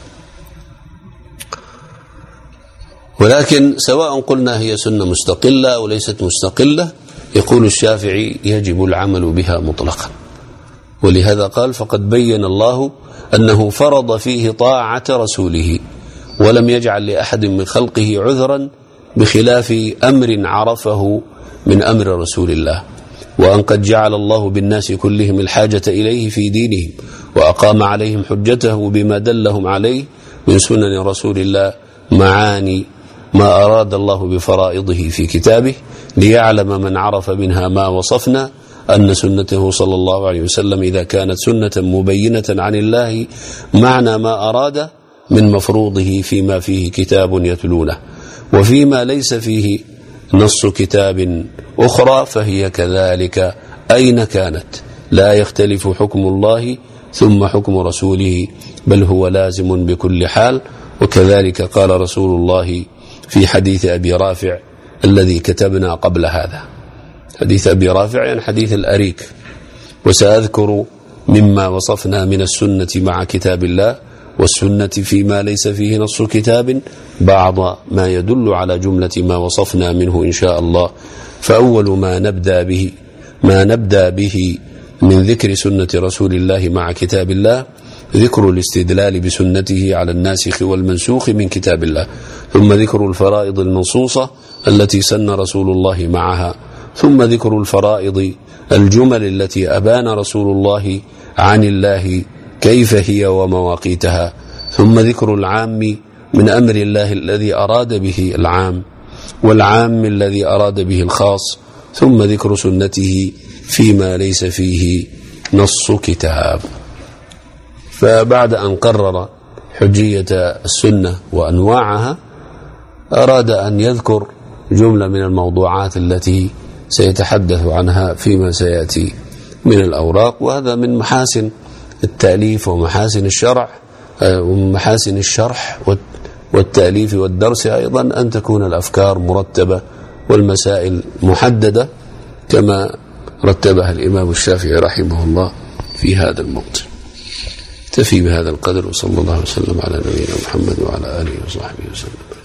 ولكن سواء قلنا هي سنة مستقلة أو ليست مستقلة، يقول الشافعي يجب العمل بها مطلقا. ولهذا قال: فقد بين الله أنه فرض فيه طاعة رسوله، ولم يجعل لأحد من خلقه عذرا بخلاف أمر عرفه من أمر رسول الله. وأن قد جعل الله بالناس كلهم الحاجة إليه في دينهم، وأقام عليهم حجته بما دلهم عليه من سنن رسول الله معاني ما أراد الله بفرائضه في كتابه، ليعلم من عرف منها ما وصفنا أن سنته صلى الله عليه وسلم إذا كانت سنة مبينة عن الله معنى ما أراد من مفروضه فيما فيه كتاب يتلونه، وفيما ليس فيه نص كتاب أخرى فهي كذلك أين كانت، لا يختلف حكم الله ثم حكم رسوله، بل هو لازم بكل حال. وكذلك قال رسول الله في حديث أبي رافع الذي كتبنا قبل هذا، حديث أبي رافع يعني حديث الأريك. وسأذكر مما وصفنا من السنة مع كتاب الله والسنة فيما ليس فيه نص كتاب بعض ما يدل على جملة ما وصفنا منه إن شاء الله. فأول ما نبدأ به ما نبدأ به من ذكر سنة رسول الله مع كتاب الله ذكر الاستدلال بسنته على الناسخ والمنسوخ من كتاب الله، ثم ذكر الفرائض المنصوصة التي سن رسول الله معها، ثم ذكر الفرائض الجمل التي أبان رسول الله عن الله كيف هي ومواقيتها، ثم ذكر العام من أمر الله الذي أراد به العام، والعام الذي أراد به الخاص، ثم ذكر سنته فيما ليس فيه نص كتاب. فبعد أن قرر حجية السنة وأنواعها أراد أن يذكر جملة من الموضوعات التي سيتحدث عنها فيما سيأتي من الأوراق. وهذا من محاسن التأليف ومحاسن الشرع ومحاسن الشرح والتأليف والدرس أيضا أن تكون الأفكار مرتبة والمسائل محددة كما رتبها الإمام الشافعي رحمه الله في هذا الموضع. تفي بهذا القدر، وصلى الله وسلم على نبينا محمد وعلى آله وصحبه وسلم.